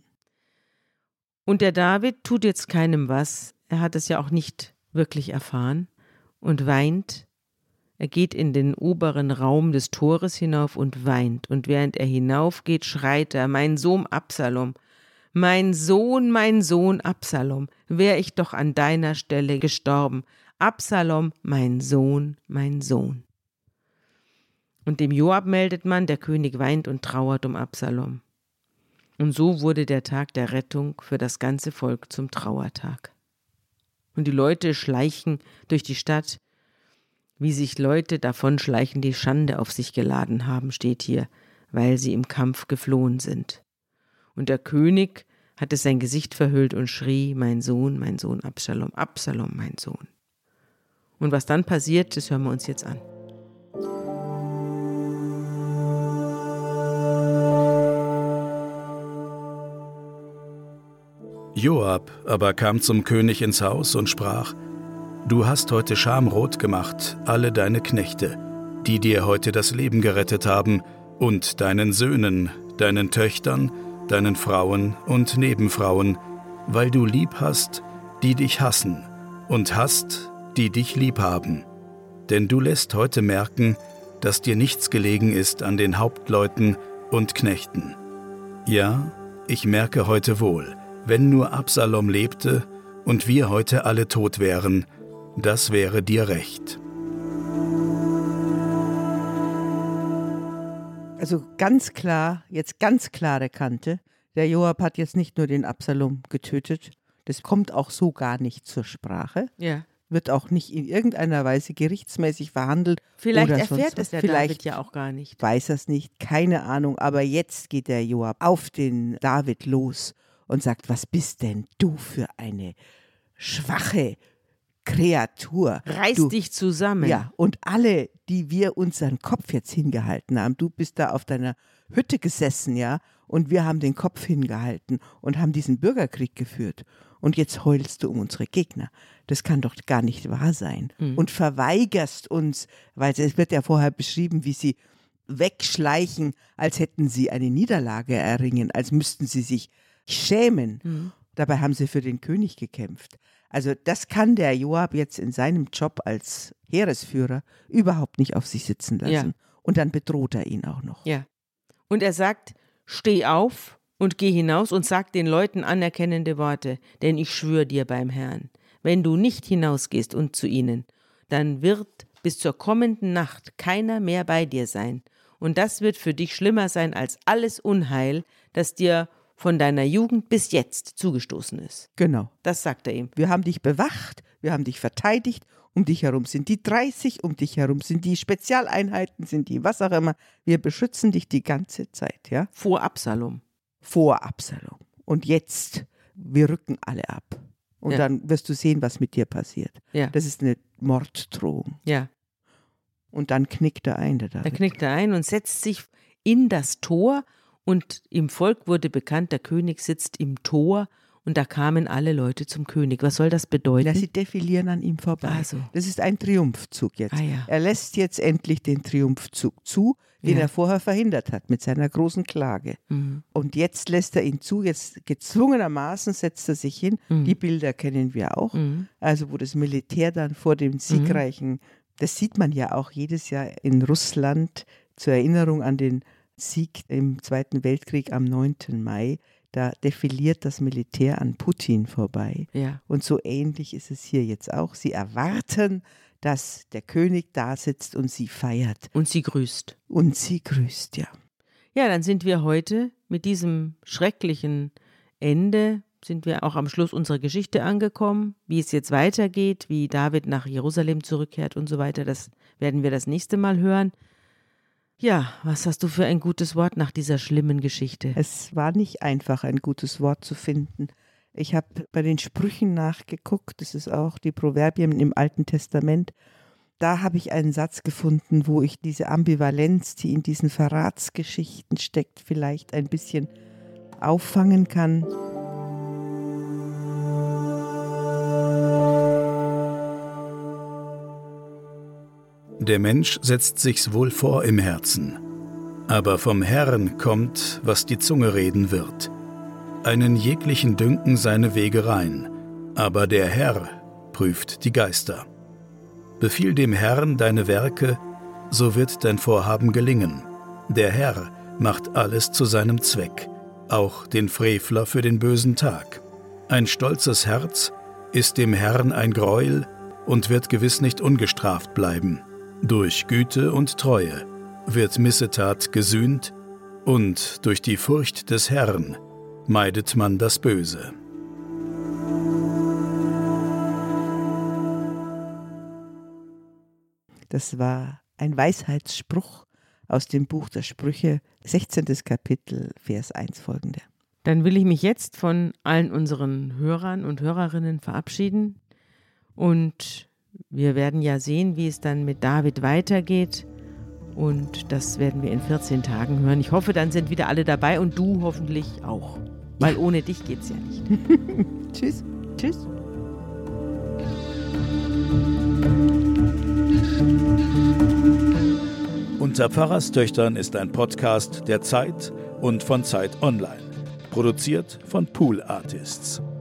Und der David tut jetzt keinem was. Er hat es ja auch nicht wirklich erfahren und weint. Er geht in den oberen Raum des Tores hinauf und weint. Und während er hinaufgeht, schreit er: »Mein Sohn Absalom, mein Sohn, mein Sohn Absalom, wär ich doch an deiner Stelle gestorben. Absalom, mein Sohn, mein Sohn.« Und dem Joab meldet man, der König weint und trauert um Absalom. Und so wurde der Tag der Rettung für das ganze Volk zum Trauertag. Und die Leute schleichen durch die Stadt, wie sich Leute davonschleichen, die Schande auf sich geladen haben, steht hier, weil sie im Kampf geflohen sind. Und der König hatte sein Gesicht verhüllt und schrie: »Mein Sohn, mein Sohn Absalom, Absalom, mein Sohn.« Und was dann passiert, das hören wir uns jetzt an. Joab aber kam zum König ins Haus und sprach: »Du hast heute schamrot gemacht alle deine Knechte, die dir heute das Leben gerettet haben, und deinen Söhnen, deinen Töchtern, deinen Frauen und Nebenfrauen, weil du lieb hast, die dich hassen, und hast, die dich lieb haben. Denn du lässt heute merken, dass dir nichts gelegen ist an den Hauptleuten und Knechten. Ja, ich merke heute wohl, wenn nur Absalom lebte und wir heute alle tot wären, das wäre dir recht. Also ganz klar, jetzt ganz klare Kante. Der Joab hat jetzt nicht nur den Absalom getötet, das kommt auch so gar nicht zur Sprache. Ja. Wird auch nicht in irgendeiner Weise gerichtsmäßig verhandelt. Vielleicht oder erfährt sonst es der Vielleicht David ja auch gar nicht. Weiß er es nicht, keine Ahnung. Aber jetzt geht der Joab auf den David los und sagt, was bist denn du für eine schwache Kreatur. Reiß du, dich zusammen. Ja, und alle, die wir unseren Kopf jetzt hingehalten haben, du bist da auf deiner Hütte gesessen, ja, und wir haben den Kopf hingehalten und haben diesen Bürgerkrieg geführt. Und jetzt heulst du um unsere Gegner. Das kann doch gar nicht wahr sein. Mhm. Und verweigerst uns, weil es wird ja vorher beschrieben, wie sie wegschleichen, als hätten sie eine Niederlage erringen, als müssten sie sich schämen. Mhm. Dabei haben sie für den König gekämpft. Also das kann der Joab jetzt in seinem Job als Heeresführer überhaupt nicht auf sich sitzen lassen. Ja. Und dann bedroht er ihn auch noch. Ja. Und er sagt, steh auf und geh hinaus und sag den Leuten anerkennende Worte, denn ich schwöre dir beim Herrn, wenn du nicht hinausgehst und zu ihnen, dann wird bis zur kommenden Nacht keiner mehr bei dir sein. Und das wird für dich schlimmer sein als alles Unheil, das dir von deiner Jugend bis jetzt zugestoßen ist. Genau. Das sagt er ihm. Wir haben dich bewacht, wir haben dich verteidigt, um dich herum sind die dreißig, um dich herum sind die Spezialeinheiten, sind die was auch immer. Wir beschützen dich die ganze Zeit, ja? Vor Absalom. Vor Absalom. Und jetzt, wir rücken alle ab. Und ja. Dann wirst du sehen, was mit dir passiert. Ja. Das ist eine Morddrohung. Ja. Und dann knickt er ein, der David. Dann knickt er ein und setzt sich in das Tor. Und im Volk wurde bekannt, der König sitzt im Tor und da kamen alle Leute zum König. Was soll das bedeuten? Ja, sie defilieren an ihm vorbei. Also. Das ist ein Triumphzug jetzt. Ah, ja. Er lässt jetzt endlich den Triumphzug zu, den ja. er vorher verhindert hat mit seiner großen Klage. Mhm. Und jetzt lässt er ihn zu, jetzt gezwungenermaßen setzt er sich hin. Mhm. Die Bilder kennen wir auch. Mhm. Also wo das Militär dann vor dem siegreichen, mhm. das sieht man ja auch jedes Jahr in Russland zur Erinnerung an den Sieg im Zweiten Weltkrieg am neunten Mai, da defiliert das Militär an Putin vorbei. Ja. Und so ähnlich ist es hier jetzt auch. Sie erwarten, dass der König da sitzt und sie feiert. Und sie grüßt. Und sie grüßt, ja. Ja, dann sind wir heute mit diesem schrecklichen Ende, sind wir auch am Schluss unserer Geschichte angekommen. Wie es jetzt weitergeht, wie David nach Jerusalem zurückkehrt und so weiter, das werden wir das nächste Mal hören. Ja, was hast du für ein gutes Wort nach dieser schlimmen Geschichte? Es war nicht einfach, ein gutes Wort zu finden. Ich habe bei den Sprüchen nachgeguckt, das ist auch die Proverbien im Alten Testament. Da habe ich einen Satz gefunden, wo ich diese Ambivalenz, die in diesen Verratsgeschichten steckt, vielleicht ein bisschen auffangen kann. Der Mensch setzt sich's wohl vor im Herzen, aber vom Herrn kommt, was die Zunge reden wird. Einen jeglichen dünken seine Wege rein, aber der Herr prüft die Geister. Befiehl dem Herrn deine Werke, so wird dein Vorhaben gelingen. Der Herr macht alles zu seinem Zweck, auch den Frevler für den bösen Tag. Ein stolzes Herz ist dem Herrn ein Greuel und wird gewiss nicht ungestraft bleiben. Durch Güte und Treue wird Missetat gesühnt und durch die Furcht des Herrn meidet man das Böse. Das war ein Weisheitsspruch aus dem Buch der Sprüche, sechzehntes Kapitel, Vers eins folgende. Dann will ich mich jetzt von allen unseren Hörern und Hörerinnen verabschieden und wir werden ja sehen, wie es dann mit David weitergeht und das werden wir in vierzehn Tagen hören. Ich hoffe, dann sind wieder alle dabei und du hoffentlich auch, weil ohne dich geht's ja nicht. Tschüss. Tschüss. Unter Pfarrerstöchtern ist ein Podcast der Zeit und von Zeit Online. Produziert von Pool Artists.